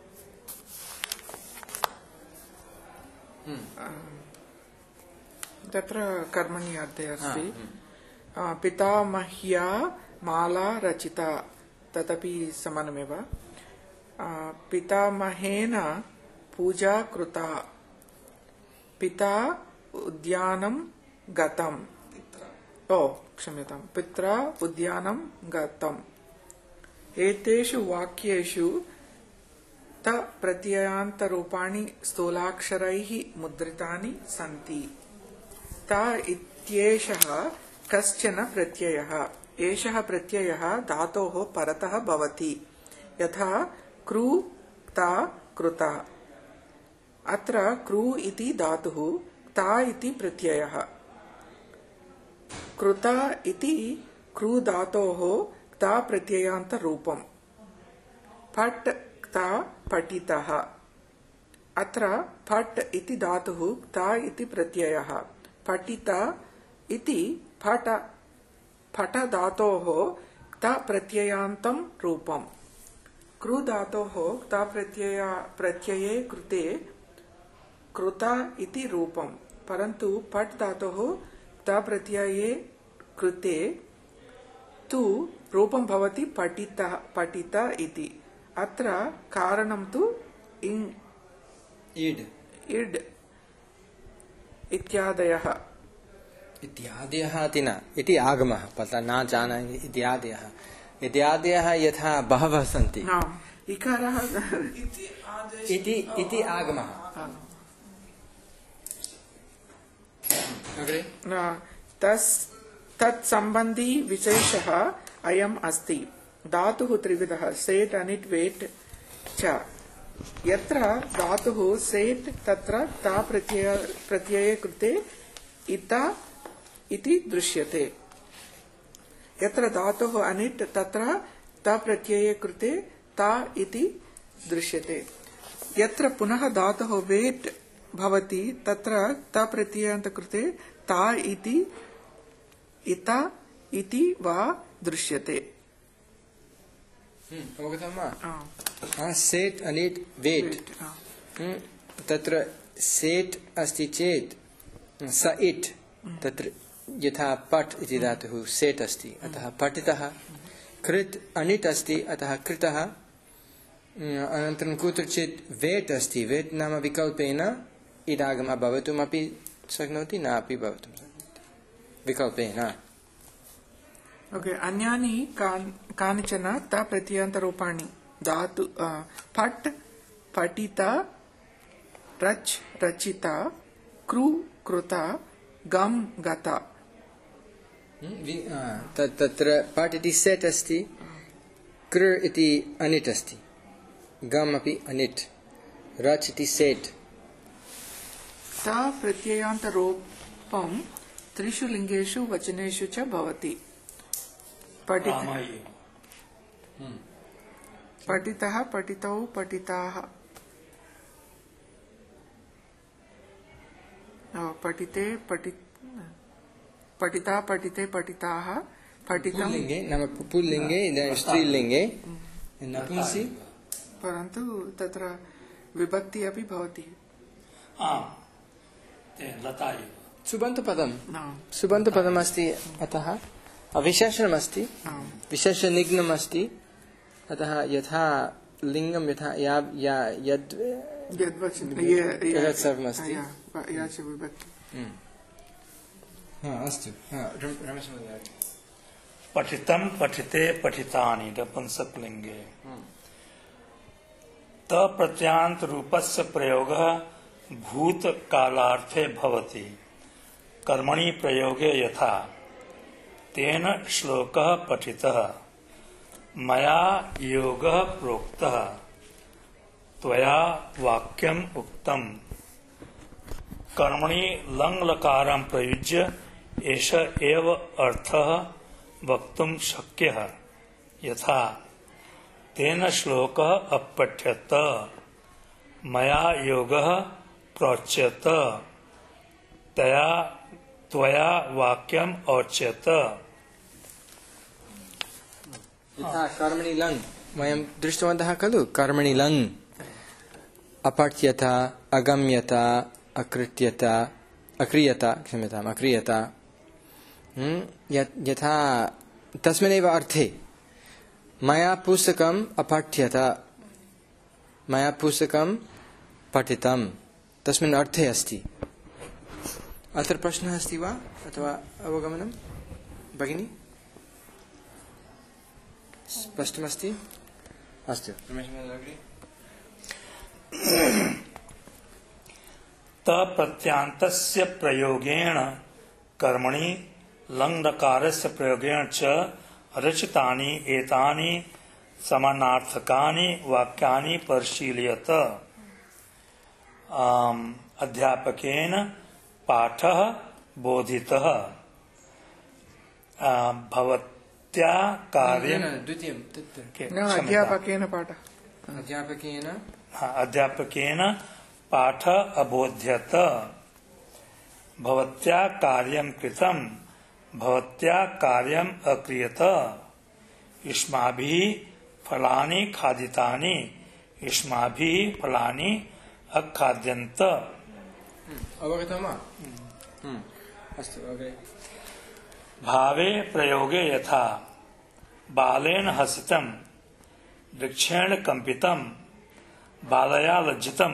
तत्र कर्मणि अर्थे अस्ति पितामह्या माला रचिता तदपि समानमेव पितामहेन पूजा कृता पिता उद्यानं गतम् ओ क्षम्यतां पित्रा उद्यानं गतम् एतेषु वाक्येषु त प्रत्ययान्तरूपाणि स्थूलाक्षरैः मुद्रितानि सन्ति त इत्येषः कश्चन प्रत्ययः एषः प्रत्ययः धातोः परतः भवति यथा कृ ता कृता अत्र कृ इति धातुः ता इति प्रत्ययः कृता इति कृ धातोः ता प्रत्ययान्तरूपम् पट् ता पठितः अत्र पट् इति धातुः ता इति प्रत्ययः पठित इति पठ पठ धातोः ता प्रत्ययान्तं रूपम् कृ धातोः ता प्रत्यय प्रत्यये कृते कृता इति रूपम् परन्तु पट् धातोः ता प्रत्यये कृते तु रूपं भवति पठित पठित इति अत्र कारणं तु इङ्
इड्
इड् इत्यादयः
इत्यादयः इति न इति आगमः पता न जानामि इत्यादयः इत्यादयः यथा बहवः सन्ति
इकारः
इति इति आगमः अग्रे
तस् तत्सम्बन्धी विशेषः अयम् अस्ति धातुः त्रिविधः सेट् अनिट् वेट् च यत्र धातुः सेट् तत्र ता प्रत्यय प्रत्यये कृते इता इति दृश्यते यत्र धातुः अनिट् तत्र ता प्रत्यये कृते ता इति दृश्यते यत्र पुनः धातुः वेट् भवति तत्र ता प्रत्ययान्त कृते ता इति इता इति वा दृश्यते
अवगतं वा सेट् अनिट् वेट् तत्र सेट् अस्ति चेत् स इट् तत्र यथा पठ् इति धातुः सेट् अस्ति अतः पठितः कृत् अनिट् अस्ति अतः कृतः अनन्तरं कुत्रचित् वेट् अस्ति वेट् नाम विकल्पेन इदागमः भवितुमपि शक्नोति न अपि भवितुं शक्नोति विकल्पेन
ओके अन्यानि कानिचन ता प्रत्ययान्तरूपाणि धातु पट् पठित रच् रचिता कृ कृता गम गता
तत्र पट् इति सेट् अस्ति कृ इति अनिट् अस्ति गम अपि अनिट् रच् इति सेट्
ता प्रत्ययान्तरूपं त्रिषु लिङ्गेषु वचनेषु च भवति पठितः पठितौ पठिताः पठिते पठित पठिता पठिते पठिताः पठितं
पुल्लिङ्गे नाम पुल्लिङ्गे स्त्रीलिङ्गे नपुंसि
परन्तु तत्र विभक्ति अपि भवति
सुबन्तपदं सुबन्तपदमस्ति अतः विशेषणमस्ति विशेषनिघ्नमस्ति अतः यथा लिङ्गं यथा या या यद् यद् सर्वमस्ति अस्तु
पठितं पठिते पठितानि नपुंसकलिङ्गे त प्रत्ययान्त रूपस्य प्रयोगः भूतकालार्थे भवति कर्मणि प्रयोगे यथा तेन श्लोकः पठितः मया योगः प्रोक्तः त्वया वाक्यम् उक्तम् कर्मणि लङ् लकारं प्रयुज्य एष एव अर्थः वक्तुं शक्यः यथा तेन श्लोकः अपठ्यत मया योगः प्रोच्यत तया त्वया वाक्यम् औच्यत।
यथा कर्मणि लङ् वयं दृष्टवन्तः खलु कर्मणि लङ् अपठ्यत अगम्यत अकृत्यत अक्रियत क्षम्यताम् अक्रियत यथा तस्मिन्नेव अर्थे मया पुस्तकम् अपठ्यत मया पुस्तकं पठितं तस्मिन् अर्थे अस्ति। अत्र प्रश्नः अस्ति वा अथवा अवगमनं भगिनी स्पष्टमस्ति? अस्तु
तप्रत्यान्तस्य प्रयोगेण कर्मणि लङ्लकारस्य प्रयोगेण च रचितानि एतानि समानार्थकानि वाक्यानि परिशीलयत। अध्यापकेन पाठः बोधितः भवत्या कार्यं
द्वितीयं
अध्यापकेन पाठः
अध्यापकेन
अध्यापकेन पाठ अबोध्यत भवत्या कार्यं कृतं भवत्या कार्यम् अक्रियत युष्माभिः फलानि खादितानि युष्माभिः फलानि अखाद्यन्त।
अवगतं वा? अस्तु अग्रे।
भावे प्रयोगे यथा बालेन हसितं वृक्षेण कंपितं बालया लज्जितं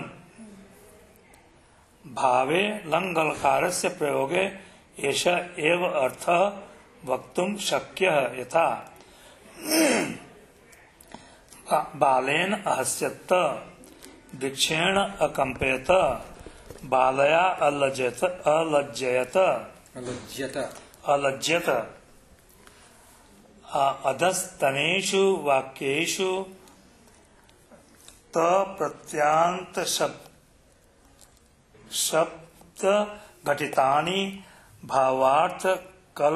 भावे लङ्लकारस्य प्रयोगे एष एव अर्थः वक्तुं शक्यः यथा बालेन अहस्यत वृक्षेण अकम्पयत बालया अलज्जत अलज्जयत
अलज्जत
अलज्जत। अधस्तनेषु वाक्येषु तप्रत्यान्त शब्द घटितानि भावार्थ कल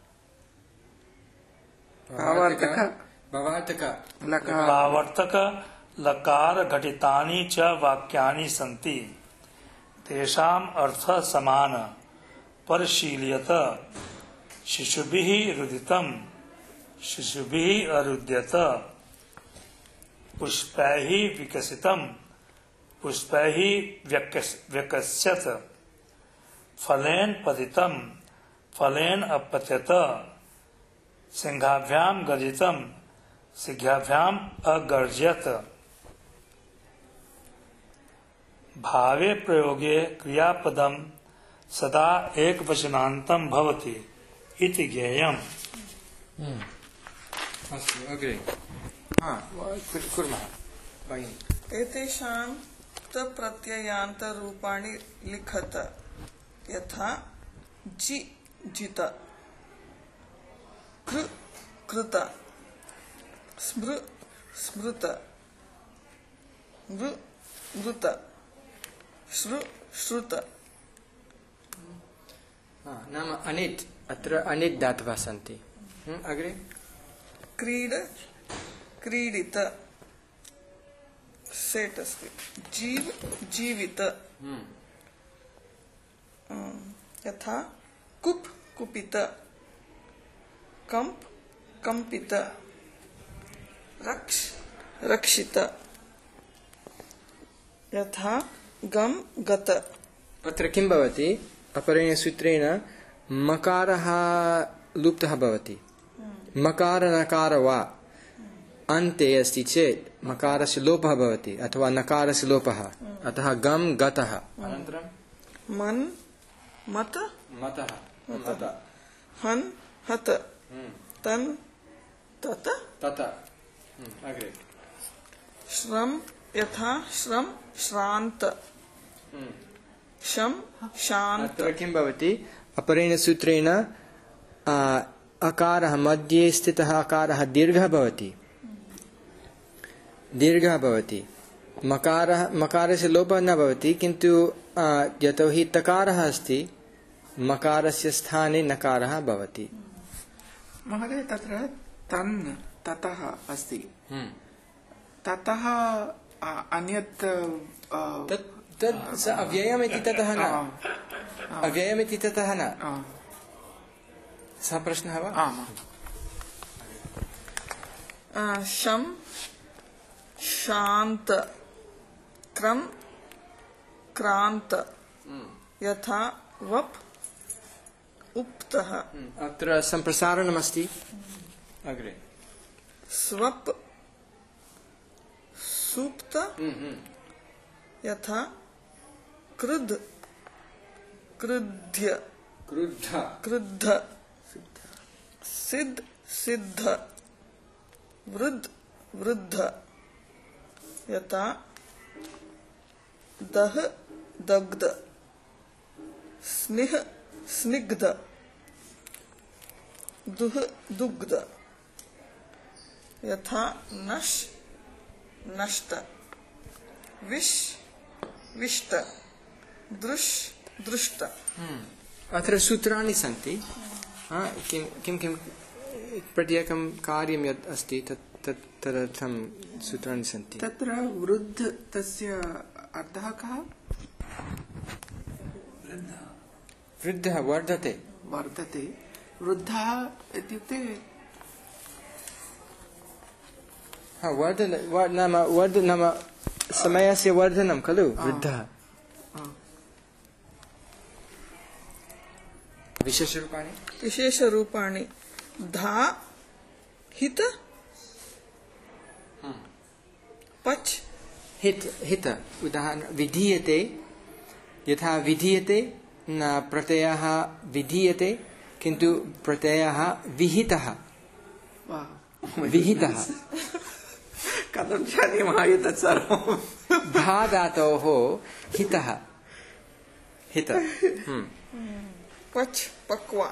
भावार्थक
भावार्थक
भावार्थक लकार घटितानि च वाक्यानि सन्ति तेषाम् अर्थः समान परिशील्यत। शिशुभिः रुदितं शिशुभिः अरुद्यत पुष्पैः विकसितं पुष्पैः व्यकस्यत फलेन पतितं फलेन अपत्यत सिंहाभ्यां गर्जितं सिंहाभ्याम् अगर्जयत। भावे प्रयोगे क्रियापदं सदा एकवचनान्तं भवति इति ज्ञेयम्।
अस्तु अग्रे कुर्मः भगिनि।
एतेषां तप्रत्ययान्तरूपाणि लिखत यथा जि जित कृ कृत स्मृ स्मृत मृ मृत श्रु श्रुत।
नाम अनिट् अत्र अनिट् धातवः सन्ति। अग्रे
क्रीड क्रीडित सेट् अस्ति जीव जीवित यथा कुप् कुपित कम्प् कम्पित रक्ष रक्षित यथा गम गत।
अत्र किं भवति अपरेण सूत्रेण मकारः लुप्तः भवति मकार नकार वा अन्ते अस्ति चेत् मकारस्य लोपः भवति अथवा नकारस्य लोपः अतः गम गतः अनन्तरं
मन मत
मतः मत
हन हत तन तत
तत। अग्रे
श्रम यथा श्रम श्रान्त शम शान्त।
अत्र किं भवति अपरेण सूत्रेण अकारः मध्ये स्थितः अकारः दीर्घः भवति दीर्घः भवति मकारः मकारस्य लोपः न भवति किन्तु यतोहि तकारः अस्ति मकारस्य स्थाने नकारः भवति
महोदय तत्र तन् ततः अस्ति ततः अन्यत्
तत् तत् अव्ययमिति ततः न अव्ययमिति ततः न सः प्रश्नः वा
शम शांत क्रम क्रांत यथा वप उक्तः
अत्र सम्प्रसारणमस्ति अग्रे
स्वप सुप्त यथा क्रुद्ध क्रुद्ध
क्रुद्ध
क्रुद्ध सिद्ध सिद्ध वृद्ध वृद्ध यथा दह दग्ध स्निह स्निग्ध दुह दुग्ध यथा नश नष्ट विश विष्ट दृश दृष्ट
अत्र सूत्राणि सन्ति किं किं किं प्रत्येकं कार्यं यत् अस्ति तत् तत् तदर्थं सूत्राणि सन्ति
तत्र वृद्ध तस्य अर्थः कः
वृद्धः वर्धते
वर्धते वृद्धः इत्युक्ते
हा वर्धन नाम वर्ध नाम समयस्य वर्धनं खलु वृद्धः विशेषरूपाणि
विशेषरूपाणि धा हित पच
हित हित उदाहरण विधीयते यथा विधीयते न प्रत्ययः विधीयते किन्तु प्रत्ययः विहितः विहितः
कथं जानीमः एतत् सर्वं
भा धातोः हितः हित
पच पक्वा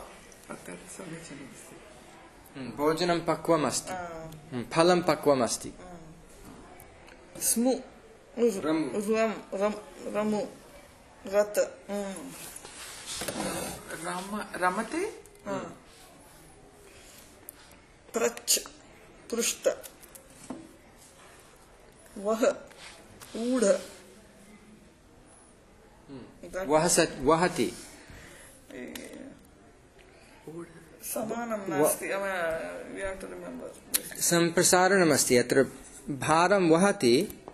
भोजनं पक्वमस्ति फलं पक्वमस्ति
स्मु रम रम रमु रत
रम रमते
प्रच पृष्ठ वह ऊढ़
वह सत् वहति
समानं नास्ति we have to remember
सम्प्रसारणमस्ति अत्र भारं वहति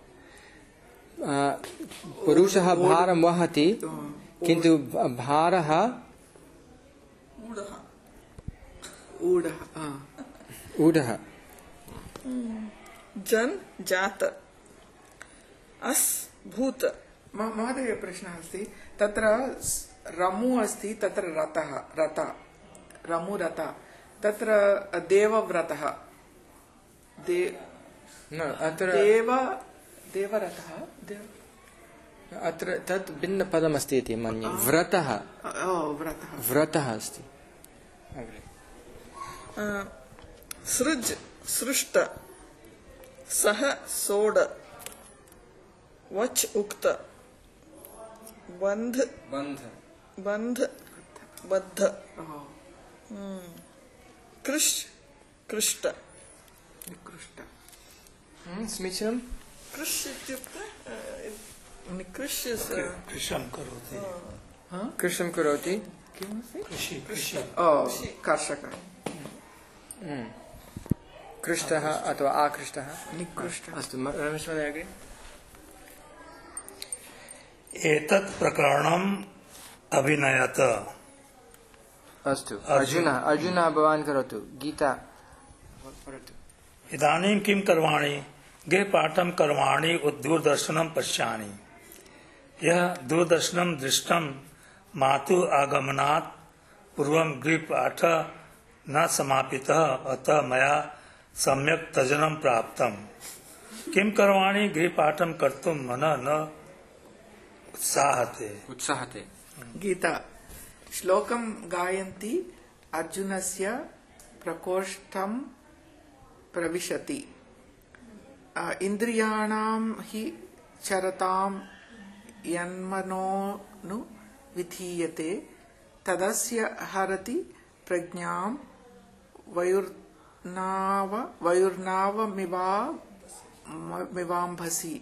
पुरुषः भारं वहति किन्तु भारः ऊढः
जन जात अस् भूत
महोदय प्रश्नः अस्ति तत्र रमु अस्ति तत्र रतः रता रमु रता तत्र देवव्रतः दे
न अत्र
देव देवरतः देव
अत्र तत् भिन्नपदमस्ति इति मन्ये व्रतः
व्रतः
व्रतः अस्ति
सृज सृष्ट सह सोड वच उक्त बंध
बंध
बंध बद्ध कृष कृष्ट
निकृष्ट
समीचीनं
कृष इत्युक्ते निकृष्य
कृषं करोति
कृषं करोति
कृषि कृषि
कर्षकः
कृष्टः अथवा आकृष्टः
निकृष्टः
अस्तु रमेश महोदय अग्रे
एतत् प्रकरणम् अभिनयत
अस्तु अर्जुनः अर्जुनः भवान् करोतु गीता
इदानीं किं कर्वाणि गृहपाठं कर्वाणि दूरदर्शनं पश्यामि यह दूरदर्शनं दृष्टं मातुः आगमनात् पूर्वं गृहपाठः न समापितः अतः मया सम्यक् तर्जनं प्राप्तम् किं कर्वाणि गृहपाठं कर्तुं मनः न उत्साहते
उत्साहते
गीता श्लोकं गायन्ति अर्जुनस्य प्रकोष्ठं प्रविशति इन्द्रियाणां हि चरतां यन्मनोनु विधीयते तदस्य हरति प्रज्ञां वयुर्नाव वयुर्नावमिवाम्भसि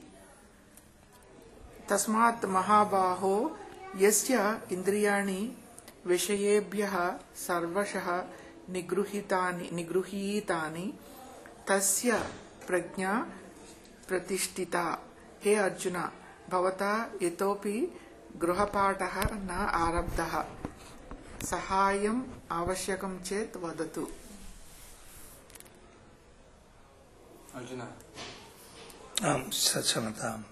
तस्मात् महाबाहो यस्य इन्द्रियाणि विषयेभ्यः सर्वशः निगृहीतानि निगृहीतानि तस्य प्रज्ञा प्रतिष्ठिता। हे अर्जुन, भवता इतोपि गृहपाठः न आरब्धः। सहायम् आवश्यकं चेत् वदतु।
अर्जुन
आम् क्षम्यताम्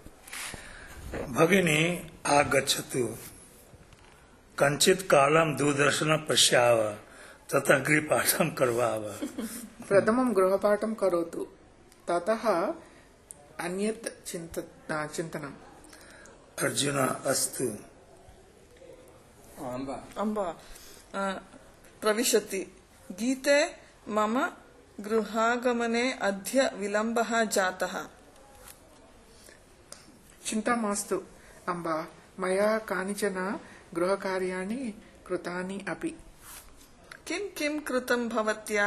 भगिनी आगच्छतु कञ्चित् कालं दूरदर्शनं पश्याव ततः गृहपाठं करवाव।
प्रथमं गृहपाठं करोतु ततः अन्यत् चिन्तनम्।
अर्जुन अस्तु।
अम्बा
अम्बा प्रविशति गीते मम गृहागमने अद्य विलम्बः जातः।
चिन्ता मास्तु अम्बा, मया कानिचन गृहकार्याणि कृतानि अपि।
किं किं कृतं भवत्या?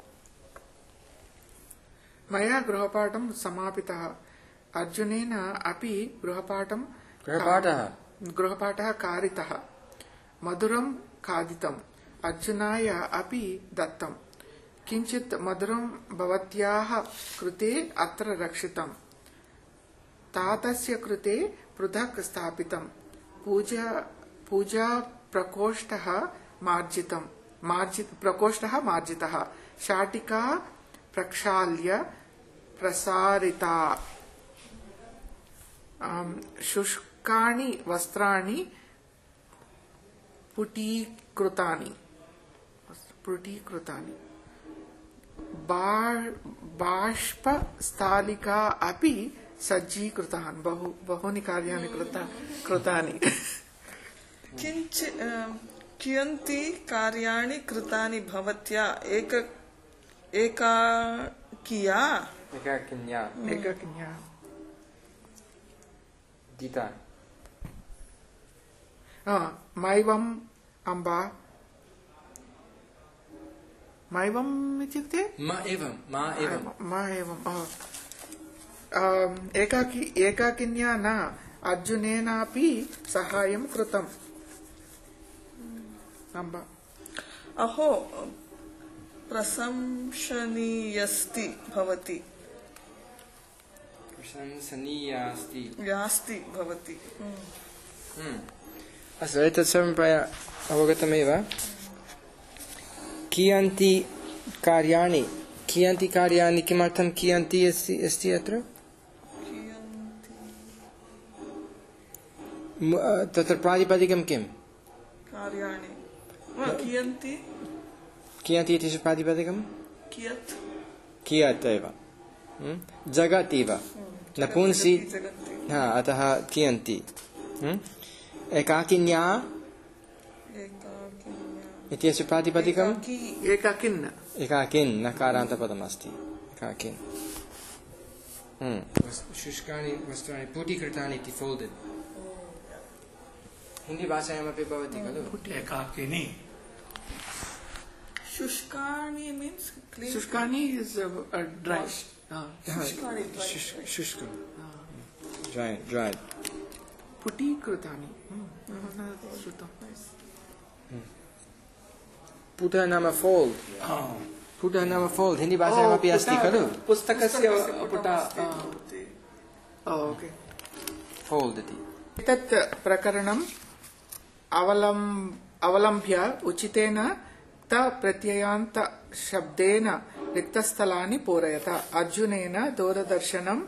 मया गृहपाठं समापितः। अर्जुनेन अपि गृहपाठं
गृहपाठः
गृहपाठः कारितः। मधुरं खादितम्। अर्जुनाय अपि दत्तम्। किञ्चित् मधुरं भवत्याः कृते अत्र रक्षितम्। तातस्य कृते पृथक् स्थापितम्। पूजा पूजा प्रकोष्ठः मार्जितम् मार्जित प्रकोष्ठः मार्जितः। शाटिका प्रक्षाल्य प्रसारिता। शुष्कानि वस्त्राणि पुटीकृतानि पुटीकृतानि। बाष्पस्थालिका अपि सज्जीकृतान्। बहु बहूनि कार्याणि कृता कृतानि।
किञ्चित् कियन्ति कार्याणि कृतानि भवत्या एक एकाकिया
एकाकिन्या
एकाकिन्या।
गीता
मैवम् अम्बा। मैवम् इत्युक्ते
मा एवं मा एवं
मा एवम् एकाकी एकाकिन्या न, अर्जुनेनापि सहायं कृतम्। अम्बा
अहो प्रशंसनीयस्ति भवति
प्रशंसनीयास्ति
यास्ति भवति।
अस्तु, एतत् सर्वं प्रायः अवगतमेव। कियन्ति कार्याणि कियन्ति कार्याणि किमर्थं कियन्ति अस्ति अस्ति अत्र? तत्र प्रातिपदिकं किम्?
कार्याणि कियन्ति
कियन्ति इति प्रातिपदिकं
कियत्
कियत् एव जगत् इव नपुंसि। हा, अतः कियन्ति। एकाकिन्या इत्यस्य प्रातिपदिकम्
एकाकिन्
एकाकिन् नकारान्तपदम् अस्ति। एकाकिन् शुष्कानि वस्त्राणि पुटीकृतानि इति फोल्डेड्। हिन्दी भाषायामपि भवति खलु
एकाकिनी।
शुष्कानि मीन्स् क्लीन्।
शुष्कानि इस् ड्रै।
शुष्क ड्रै ड्रै।
पुटीकृतानि
पुटः नाम फोल्ड्। पुटः नाम फोल्ड् हिन्दी भाषायामपि अस्ति खलु।
पुस्तकस्य पुटः
फोल्ड् इति।
एतत् प्रकरणम् अवलम् अवलम्ब्य उचितेन त प्रत्ययान्त शब्देन रिक्तस्थलानि पूरयत। अर्जुनेन दूरदर्शनं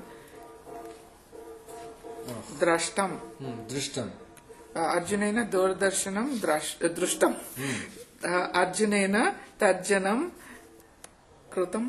द्रष्टम्
दृष्टम्
अर्जुनेन दूरदर्शनं दृष्टम्। अर्जुनेन तर्जनं कृतं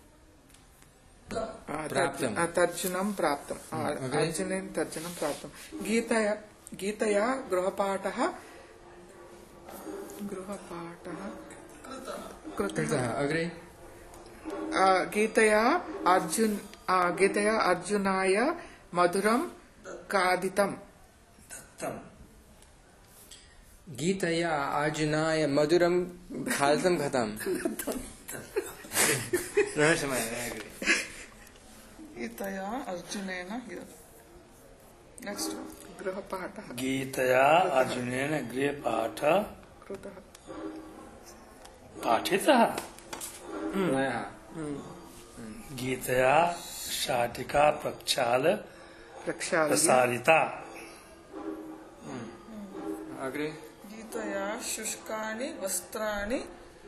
तर्जनं प्राप्तम्। अर्जुनेन तर्जनं प्राप्तम्। गीतया गीतया गृहपाठः गृहपाठः
कृतः अग्रे
अ, गीतया अर्जुन अ, गीतया अर्जुनाय मधुरं खादितम्
गीतया अर्जुनाय मधुरं खादितं कथम् रहस्यमय अग्रे
गीतया अर्जुनेन नेक्स्ट
गृहपाठः
गीतया अर्जुनेन गृहपाठ
कृतः
पाठितः
प्रायः
गीतया शाटिका प्रक्षाल
प्रक्षाल्य
प्रसारिता
अग्रे
गीतया शुष्कानि वस्त्राणि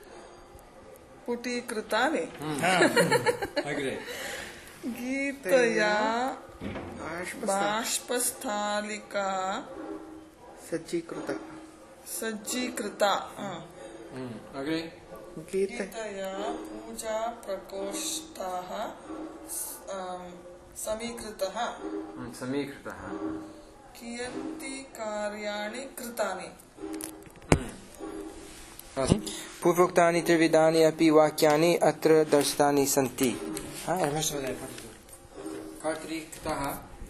पुटीकृतानि
अग्रे
गीतया
बाष्प
बाष्पस्थालिका
सज्जीकृतः
सज्जीकृता हाँ।
अग्रे
गीत
गीतया पूजा प्रकोष्ठः अम, समीकृतः
समीकृतः
कियन्ति कार्याणि कृतानि
पूर्वोक्तानि त्रिविधानि अपि वाक्यानि अत्र दर्शितानि सन्ति कर्तृक्तः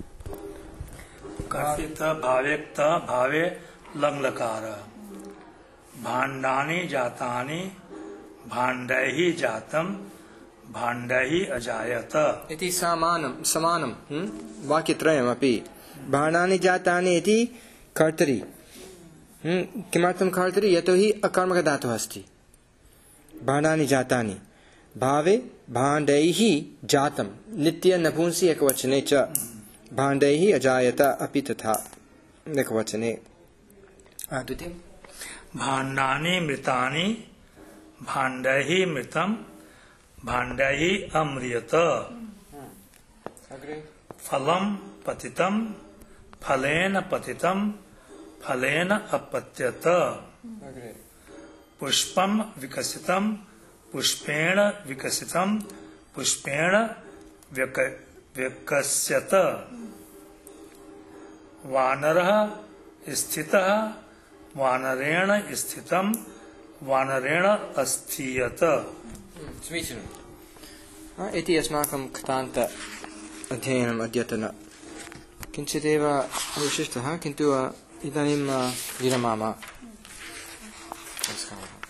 कर्तित भावेक्त भावे लंगलकार भाण्डानि जातानि भाण्डैः जातं भाण्डैः अजायत
इति समानं समानं हम्म? वाक्यत्रयमपि भाण्डानि जातानि इति कर्तरि हम्म? किमर्थं कर्तरि यतोहि अकर्मकधातुः अस्ति भाण्डानि जातानि भावे भाण्डैः जातं नित्य नपुंसि एकवचने च भाण्डैः अजायत अपि तथा एकवचने द्वितीयं
भाण्डानि मृतानि भाण्डैः मृतं भाण्डैः अम्रियत
अग्रे
फलं पतितं फलेन पतितं फलेन अपत्यत
अग्रे
पुष्पं विकसितं पुष्पेण विकसितं पुष्पेण व्यक विकस्यत वानरः स्थितः वानरेण स्थितं वानरेण अस्थीयत
समीचीनम् इति अस्माकं कथान्त अध्ययनम् अद्यतन किञ्चिदेव विशिष्टः किन्तु इदानीं विरमामः नमस्कारः